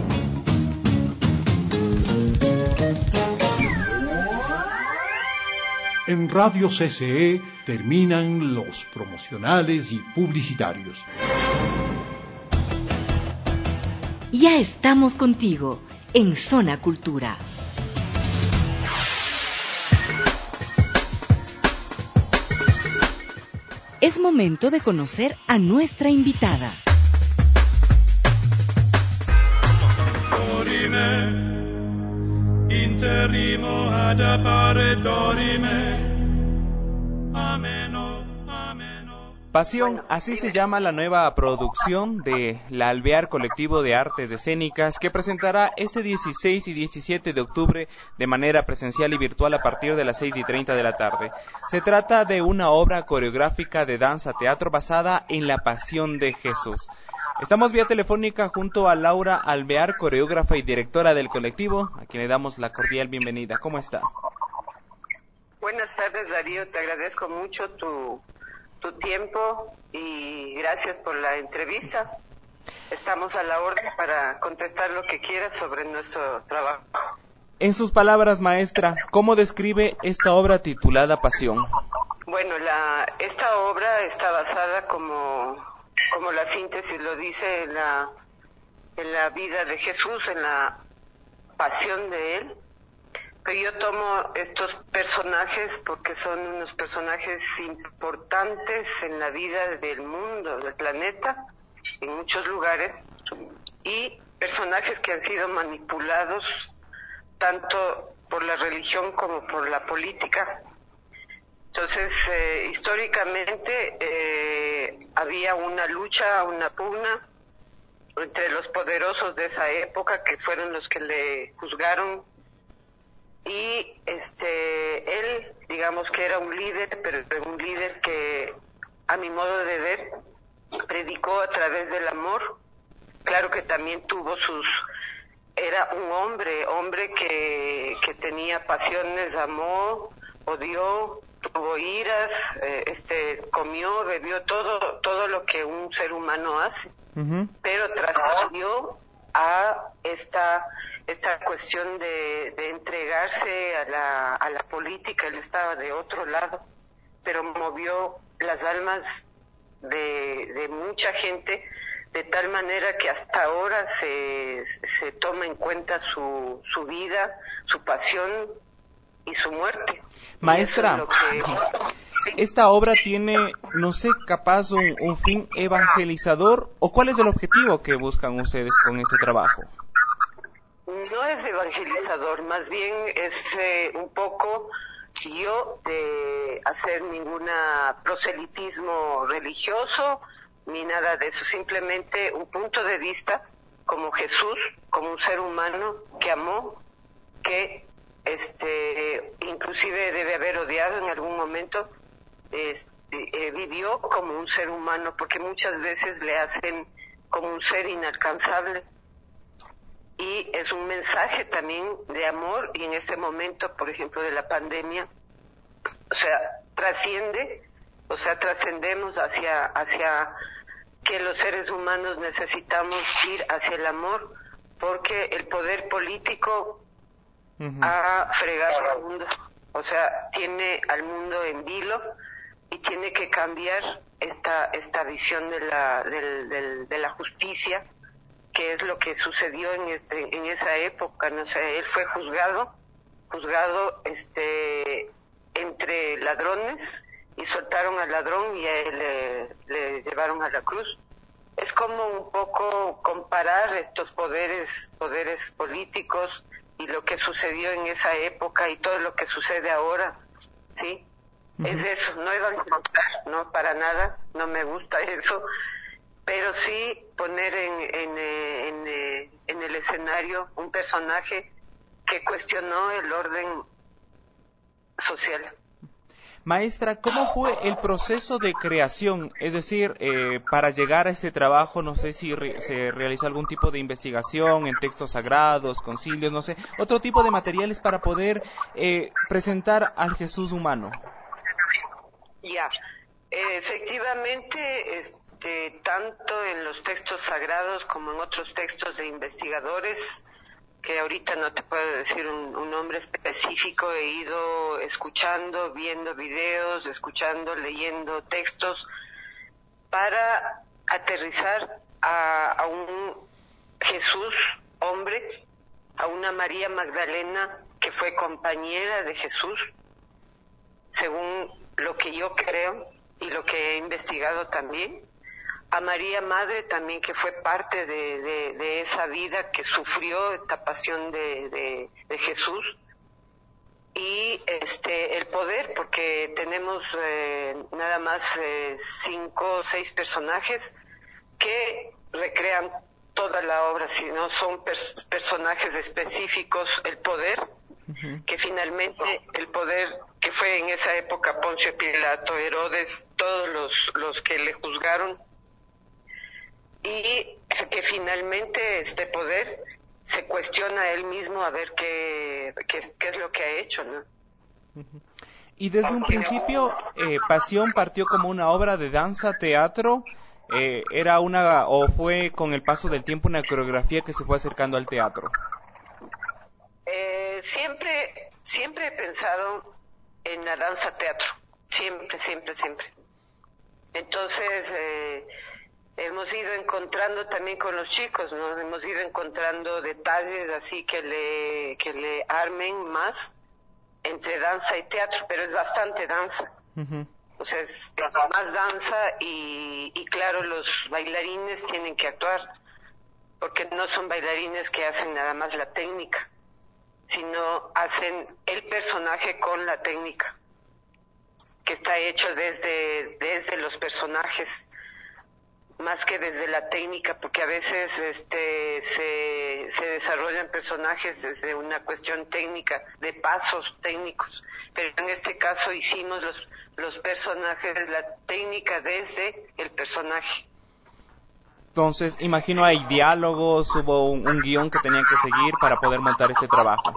En Radio CCE terminan los promocionales y publicitarios. Ya estamos contigo en Zona Cultura. Es momento de conocer a nuestra invitada. Interrimo ad appare dorime. Ameno, ameno. Pasión, así se llama la nueva producción de la Alvear Colectivo de Artes Escénicas, que presentará este 16 y 17 de octubre de manera presencial y virtual a partir de las 6:30 de la tarde. Se trata de una obra coreográfica de danza-teatro basada en la Pasión de Jesús. Estamos vía telefónica junto a Laura Alvear, coreógrafa y directora del colectivo, a quien le damos la cordial bienvenida. ¿Cómo está? Buenas tardes, Darío. Te agradezco mucho tu tiempo y gracias por la entrevista. Estamos a la orden para contestar lo que quieras sobre nuestro trabajo. En sus palabras, maestra, ¿cómo describe esta obra titulada Pasión? Bueno, esta obra está basada como la síntesis lo dice en la vida de Jesús, en la pasión de él. Pero yo tomo estos personajes porque son unos personajes importantes en la vida del mundo, del planeta, en muchos lugares, y personajes que han sido manipulados tanto por la religión como por la política. Entonces, históricamente había una lucha, una pugna entre los poderosos de esa época, que fueron los que le juzgaron, y él, digamos que era un líder, pero un líder que, a mi modo de ver, predicó a través del amor. Claro que también tuvo era un hombre que tenía pasiones, amó, odió, tuvo iras, comió, bebió todo lo que un ser humano hace, pero trascendió a esta cuestión de entregarse a la política. Él estaba de otro lado, pero movió las almas de mucha gente, de tal manera que hasta ahora se toma en cuenta su vida, su pasión y su muerte. Maestra, ¿esta obra tiene, no sé, capaz un fin evangelizador, o cuál es el objetivo que buscan ustedes con este trabajo? No es evangelizador, más bien es un poco yo de hacer ninguna proselitismo religioso ni nada de eso, simplemente un punto de vista como Jesús, como un ser humano que amó, que inclusive debe haber odiado en algún momento, vivió como un ser humano, porque muchas veces le hacen como un ser inalcanzable, y es un mensaje también de amor. Y en este momento, por ejemplo, de la pandemia, trascendemos hacia que los seres humanos necesitamos ir hacia el amor, porque el poder político ha fregado al mundo, tiene al mundo en vilo, y tiene que cambiar esta visión de la justicia, que es lo que sucedió en esa época. No sé, él fue juzgado entre ladrones, y soltaron al ladrón y a él le llevaron a la cruz. Es como un poco comparar estos poderes políticos y lo que sucedió en esa época y todo lo que sucede ahora, ¿sí? Es eso, no evangelizar, no, para nada, no me gusta eso, pero sí poner en el escenario un personaje que cuestionó el orden social. Maestra, ¿cómo fue el proceso de creación? Es decir, para llegar a este trabajo, no sé si se realizó algún tipo de investigación en textos sagrados, concilios, no sé, otro tipo de materiales para poder presentar al Jesús humano. Ya, Efectivamente, tanto en los textos sagrados como en otros textos de investigadores, que ahorita no te puedo decir un nombre específico, he ido escuchando, viendo videos, escuchando, leyendo textos para aterrizar a un Jesús hombre, a una María Magdalena que fue compañera de Jesús, según lo que yo creo y lo que he investigado también, a María Madre también, que fue parte de esa vida que sufrió esta pasión de Jesús, y el poder, porque tenemos nada más 5 o 6 personajes que recrean toda la obra, si no son personajes específicos, el poder, que finalmente el poder que fue en esa época Poncio Pilato, Herodes, todos los que le juzgaron, y que finalmente este poder se cuestiona a él mismo a ver qué es lo que ha hecho, ¿no? Y desde un principio, Pasión partió como una obra de danza, teatro, o fue con el paso del tiempo una coreografía que se fue acercando al teatro. Siempre he pensado en la danza teatro, siempre. Entonces, hemos ido encontrando también con los chicos, ¿no? Hemos ido encontrando detalles así que le armen más entre danza y teatro, pero es bastante danza. O sea, es más danza y claro, los bailarines tienen que actuar, porque no son bailarines que hacen nada más la técnica, sino hacen el personaje con la técnica, que está hecho desde los personajes, más que desde la técnica, porque a veces se desarrollan personajes desde una cuestión técnica, de pasos técnicos, pero en este caso hicimos los personajes, la técnica desde el personaje. Entonces, imagino hay diálogos, hubo un guión que tenían que seguir para poder montar ese trabajo.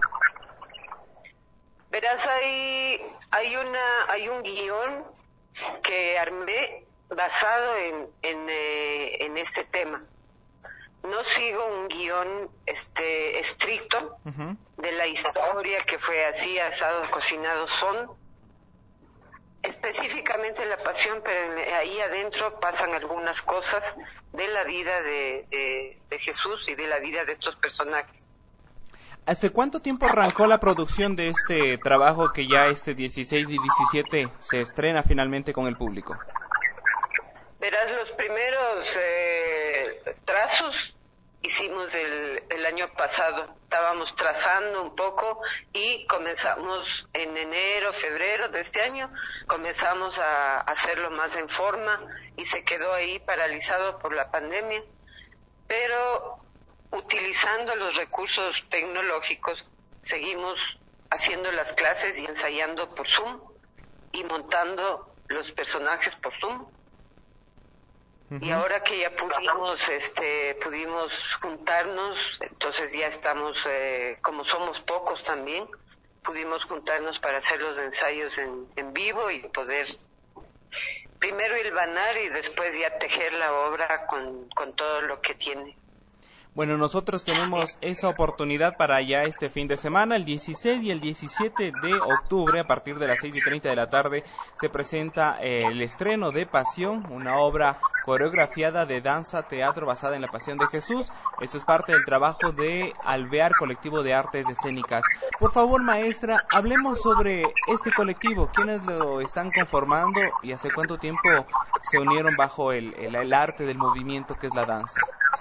Verás, hay un guión que armé basado en este tema. No sigo un guión estricto de la historia que fue así, asados, cocinados son. Específicamente la pasión, pero ahí adentro pasan algunas cosas de la vida de Jesús y de la vida de estos personajes. ¿Hace cuánto tiempo arrancó la producción de este trabajo que ya 16 y 17 se estrena finalmente con el público? Verás, los primeros trazos hicimos el año pasado. Estábamos trazando un poco y comenzamos en enero, febrero de este año, comenzamos a hacerlo más en forma y se quedó ahí paralizado por la pandemia. Pero utilizando los recursos tecnológicos, seguimos haciendo las clases y ensayando por Zoom y montando los personajes por Zoom. Y ahora que ya pudimos juntarnos, entonces ya estamos, como somos pocos también, pudimos juntarnos para hacer los ensayos en vivo y poder primero hilvanar y después ya tejer la obra con todo lo que tiene. Bueno, nosotros tenemos esa oportunidad para ya este fin de semana, el 16 y el 17 de octubre, a partir de las 6:30 de la tarde, se presenta el estreno de Pasión, una obra coreografiada de danza, teatro basada en la Pasión de Jesús. Esto es parte del trabajo de Alvear, Colectivo de Artes Escénicas. Por favor, maestra, hablemos sobre este colectivo, quiénes lo están conformando y hace cuánto tiempo se unieron bajo el arte del movimiento que es la danza.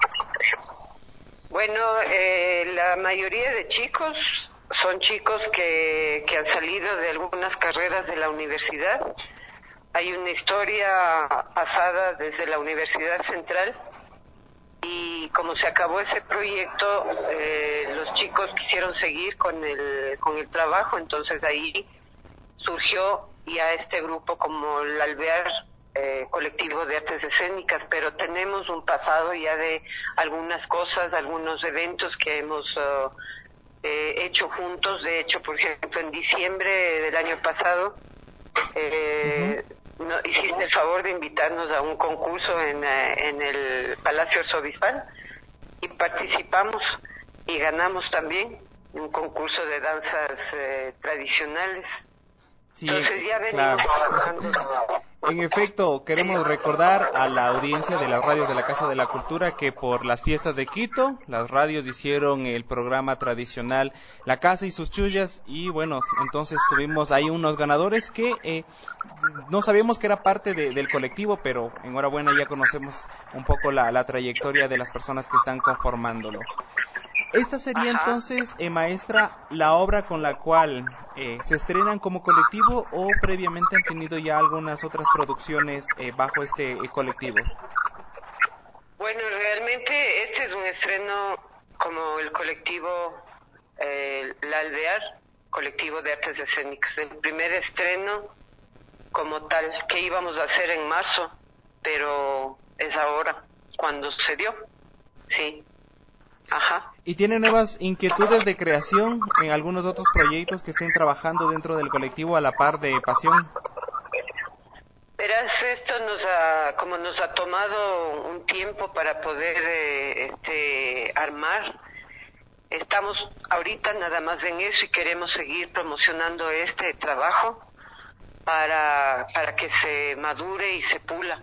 Bueno, la mayoría de chicos son chicos que han salido de algunas carreras de la universidad. Hay una historia pasada desde la Universidad Central y como se acabó ese proyecto, los chicos quisieron seguir con el trabajo, entonces ahí surgió ya este grupo como el Alvear, Colectivo de Artes Escénicas, pero tenemos un pasado ya de algunas cosas, algunos eventos que hemos hecho juntos. De hecho, por ejemplo, en diciembre del año pasado hiciste el favor de invitarnos a un concurso en el Palacio Arzobispal y participamos y ganamos también un concurso de danzas tradicionales. Sí, entonces ya venimos trabajando. En efecto, queremos recordar a la audiencia de las radios de la Casa de la Cultura que por las fiestas de Quito, las radios hicieron el programa tradicional La Casa y sus Chullas, y bueno, entonces tuvimos ahí unos ganadores que no sabíamos que era parte del colectivo, pero enhorabuena, ya conocemos un poco la trayectoria de las personas que están conformándolo. Esta sería entonces, maestra, la obra con la cual se estrenan como colectivo, o previamente han tenido ya algunas otras producciones bajo este colectivo. Bueno, realmente este es un estreno como el colectivo La Alvear, colectivo de artes escénicas. El primer estreno como tal que íbamos a hacer en marzo, pero es ahora cuando se dio, sí. Ajá. ¿Y tiene nuevas inquietudes de creación en algunos otros proyectos que estén trabajando dentro del colectivo a la par de Pasión? Verás, esto nos ha tomado un tiempo para poder armar. Estamos ahorita nada más en eso y queremos seguir promocionando este trabajo para que se madure y se pula.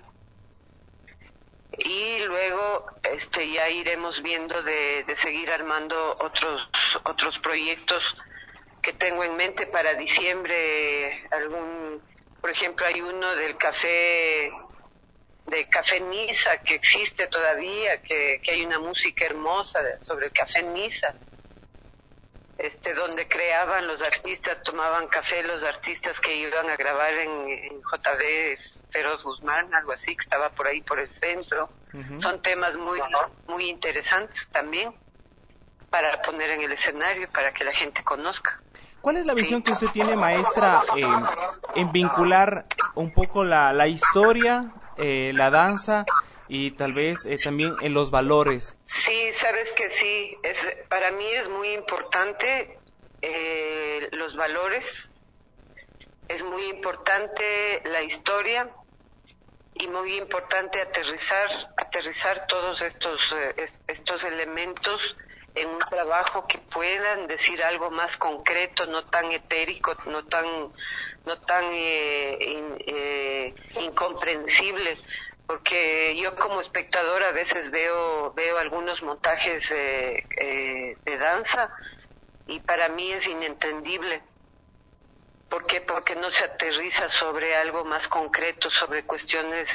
Y luego ya iremos viendo de seguir armando otros proyectos que tengo en mente para diciembre. Por ejemplo, hay uno de Café Niza que existe todavía, que hay una música hermosa sobre el Café Niza, donde creaban los artistas, tomaban café los artistas que iban a grabar en JB Feroz Guzmán, algo así, que estaba por ahí por el centro. Uh-huh. Son temas muy interesantes también para poner en el escenario, para que la gente conozca. ¿Cuál es la visión que usted tiene, maestra, en vincular un poco la historia, la danza y tal vez también en los valores? Sí, sabes que sí, para mí es muy importante los valores, es muy importante la historia y muy importante aterrizar todos estos elementos en un trabajo que puedan decir algo más concreto, no tan etérico, no tan incomprensible, porque yo como espectador a veces veo algunos montajes de danza y para mí es inentendible. ¿Por qué? Porque no se aterriza sobre algo más concreto, sobre cuestiones,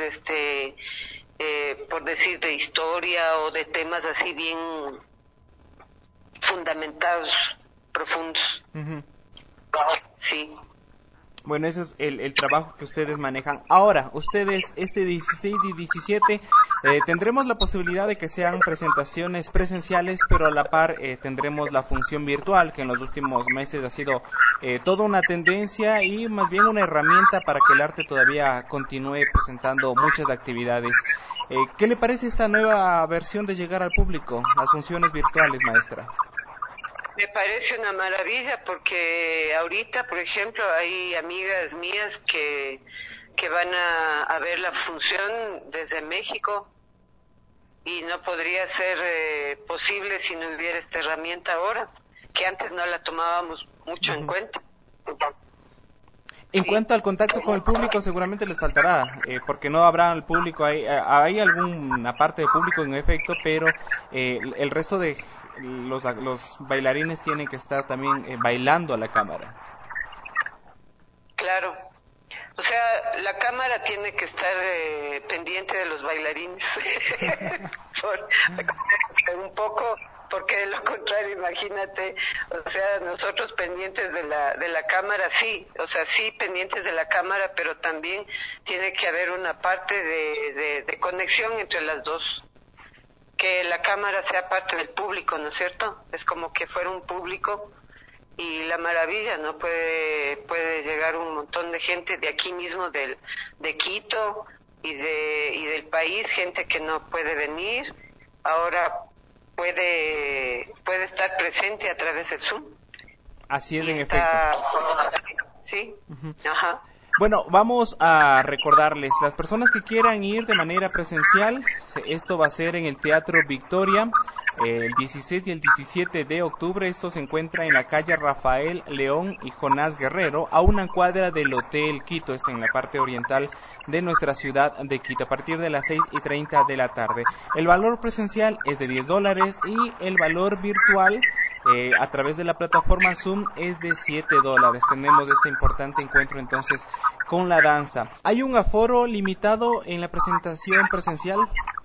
por decir, de historia o de temas así bien fundamentados, profundos. Uh-huh. Sí. Bueno, ese es el trabajo que ustedes manejan. Ahora, ustedes, 16 y 17, tendremos la posibilidad de que sean presentaciones presenciales, pero a la par tendremos la función virtual, que en los últimos meses ha sido toda una tendencia y más bien una herramienta para que el arte todavía continúe presentando muchas actividades. ¿Qué le parece esta nueva versión de llegar al público, las funciones virtuales, maestra? Me parece una maravilla porque ahorita, por ejemplo, hay amigas mías que van a ver la función desde México y no podría ser posible si no hubiera esta herramienta ahora, que antes no la tomábamos mucho en cuenta. En cuanto al contacto con el público, seguramente les faltará, porque no habrá el público, hay alguna parte de público en efecto, pero el resto de los bailarines tienen que estar también bailando a la cámara. Claro, o sea, la cámara tiene que estar pendiente de los bailarines, un poco, porque de lo contrario, imagínate, o sea, nosotros pendientes de la cámara, sí, o sea, sí pendientes de la cámara, pero también tiene que haber una parte de conexión entre las dos, que la cámara sea parte del público, ¿no es cierto? Es como que fuera un público y la maravilla, ¿no? Puede llegar un montón de gente de aquí mismo, de Quito y del país, gente que no puede venir, ahora puede estar presente a través del Zoom. Así es, en efecto. Sí, uh-huh. Ajá. Bueno, vamos a recordarles, las personas que quieran ir de manera presencial, esto va a ser en el Teatro Victoria, el 16 y el 17 de octubre. Esto se encuentra en la calle Rafael León y Jonás Guerrero, a una cuadra del Hotel Quito, es en la parte oriental de nuestra ciudad de Quito, a partir de las 6:30 de la tarde. El valor presencial es de $10 y el valor virtual a través de la plataforma Zoom es de $7. Tenemos este importante encuentro entonces con la danza. ¿Hay un aforo limitado en la presentación presencial?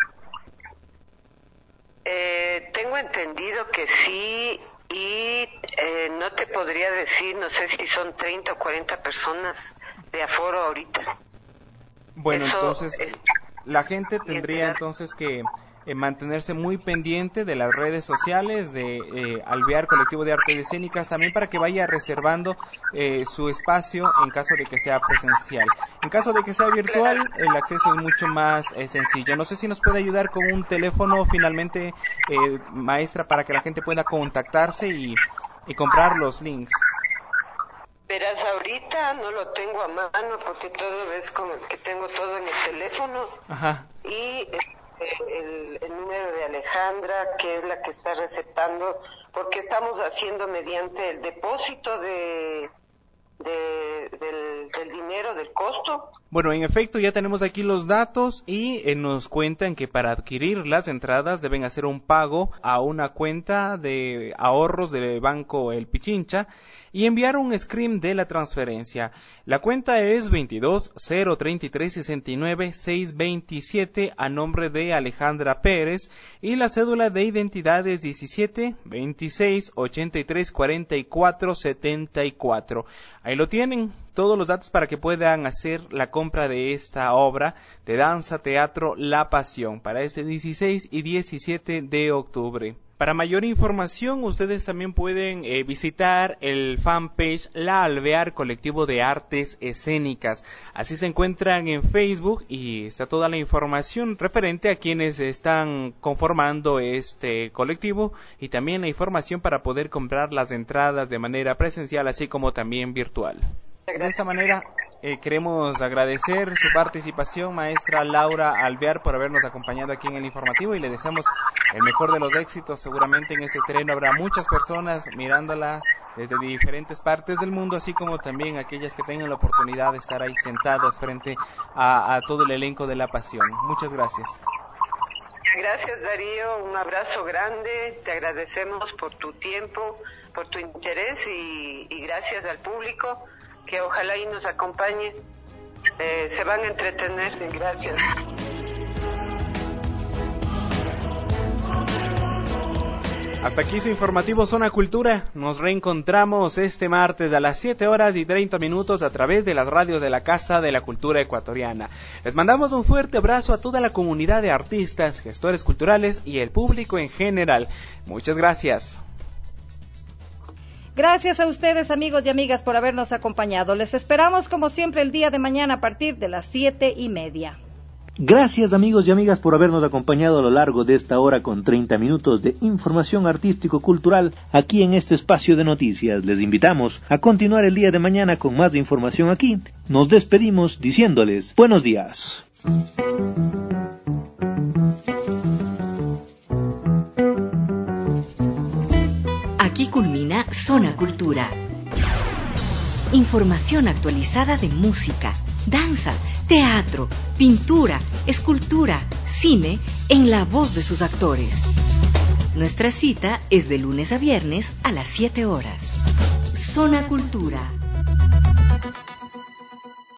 Tengo entendido que sí, y no te podría decir, no sé si son 30 o 40 personas de aforo ahorita. Bueno, entonces la gente tendría entonces que mantenerse muy pendiente de las redes sociales de Alvear Colectivo de Artes Escénicas, también para que vaya reservando su espacio en caso de que sea presencial. En caso de que sea virtual, el acceso es mucho más sencillo. No sé si nos puede ayudar con un teléfono finalmente, maestra, para que la gente pueda contactarse y comprar los links. Verás, ahorita no lo tengo a mano porque todo es como que tengo todo en el teléfono. Ajá. Y el número de Alejandra, que es la que está receptando, porque estamos haciendo mediante el depósito del dinero, del costo. Bueno, en efecto, ya tenemos aquí los datos y nos cuentan que para adquirir las entradas deben hacer un pago a una cuenta de ahorros del Banco El Pichincha y enviar un screen de la transferencia. La cuenta es 22-033-69-627 a nombre de Alejandra Pérez y la cédula de identidad es 17-26-83-44-74. Ahí lo tienen, todos los datos para que puedan hacer la compra de esta obra de danza, teatro, La Pasión, para este 16 y 17 de octubre. Para mayor información, ustedes también pueden visitar el fanpage La Alvear Colectivo de Artes Escénicas. Así se encuentran en Facebook y está toda la información referente a quienes están conformando este colectivo y también la información para poder comprar las entradas de manera presencial así como también virtual. De esta manera queremos agradecer su participación, maestra Laura Alvear, por habernos acompañado aquí en el informativo y le deseamos el mejor de los éxitos. Seguramente en ese estreno habrá muchas personas mirándola desde diferentes partes del mundo, así como también aquellas que tengan la oportunidad de estar ahí sentadas frente a todo el elenco de La Pasión. Muchas gracias. Gracias, Darío, un abrazo grande, te agradecemos por tu tiempo, por tu interés y gracias al público que ojalá y nos acompañe, se van a entretener. Gracias. Hasta aquí su informativo Zona Cultura. Nos reencontramos este martes a las 7:30 a través de las radios de la Casa de la Cultura Ecuatoriana. Les mandamos un fuerte abrazo a toda la comunidad de artistas, gestores culturales y el público en general. Muchas gracias. Gracias a ustedes, amigos y amigas, por habernos acompañado. Les esperamos, como siempre, el día de mañana a partir de las 7:30. Gracias, amigos y amigas, por habernos acompañado a lo largo de esta hora con 30 minutos de información artístico-cultural aquí en este espacio de noticias. Les invitamos a continuar el día de mañana con más información aquí. Nos despedimos diciéndoles buenos días. Aquí culmina Zona Cultura. Información actualizada de música, danza, teatro, pintura, escultura, cine, en la voz de sus actores. Nuestra cita es de lunes a viernes a las 7 horas. Zona Cultura.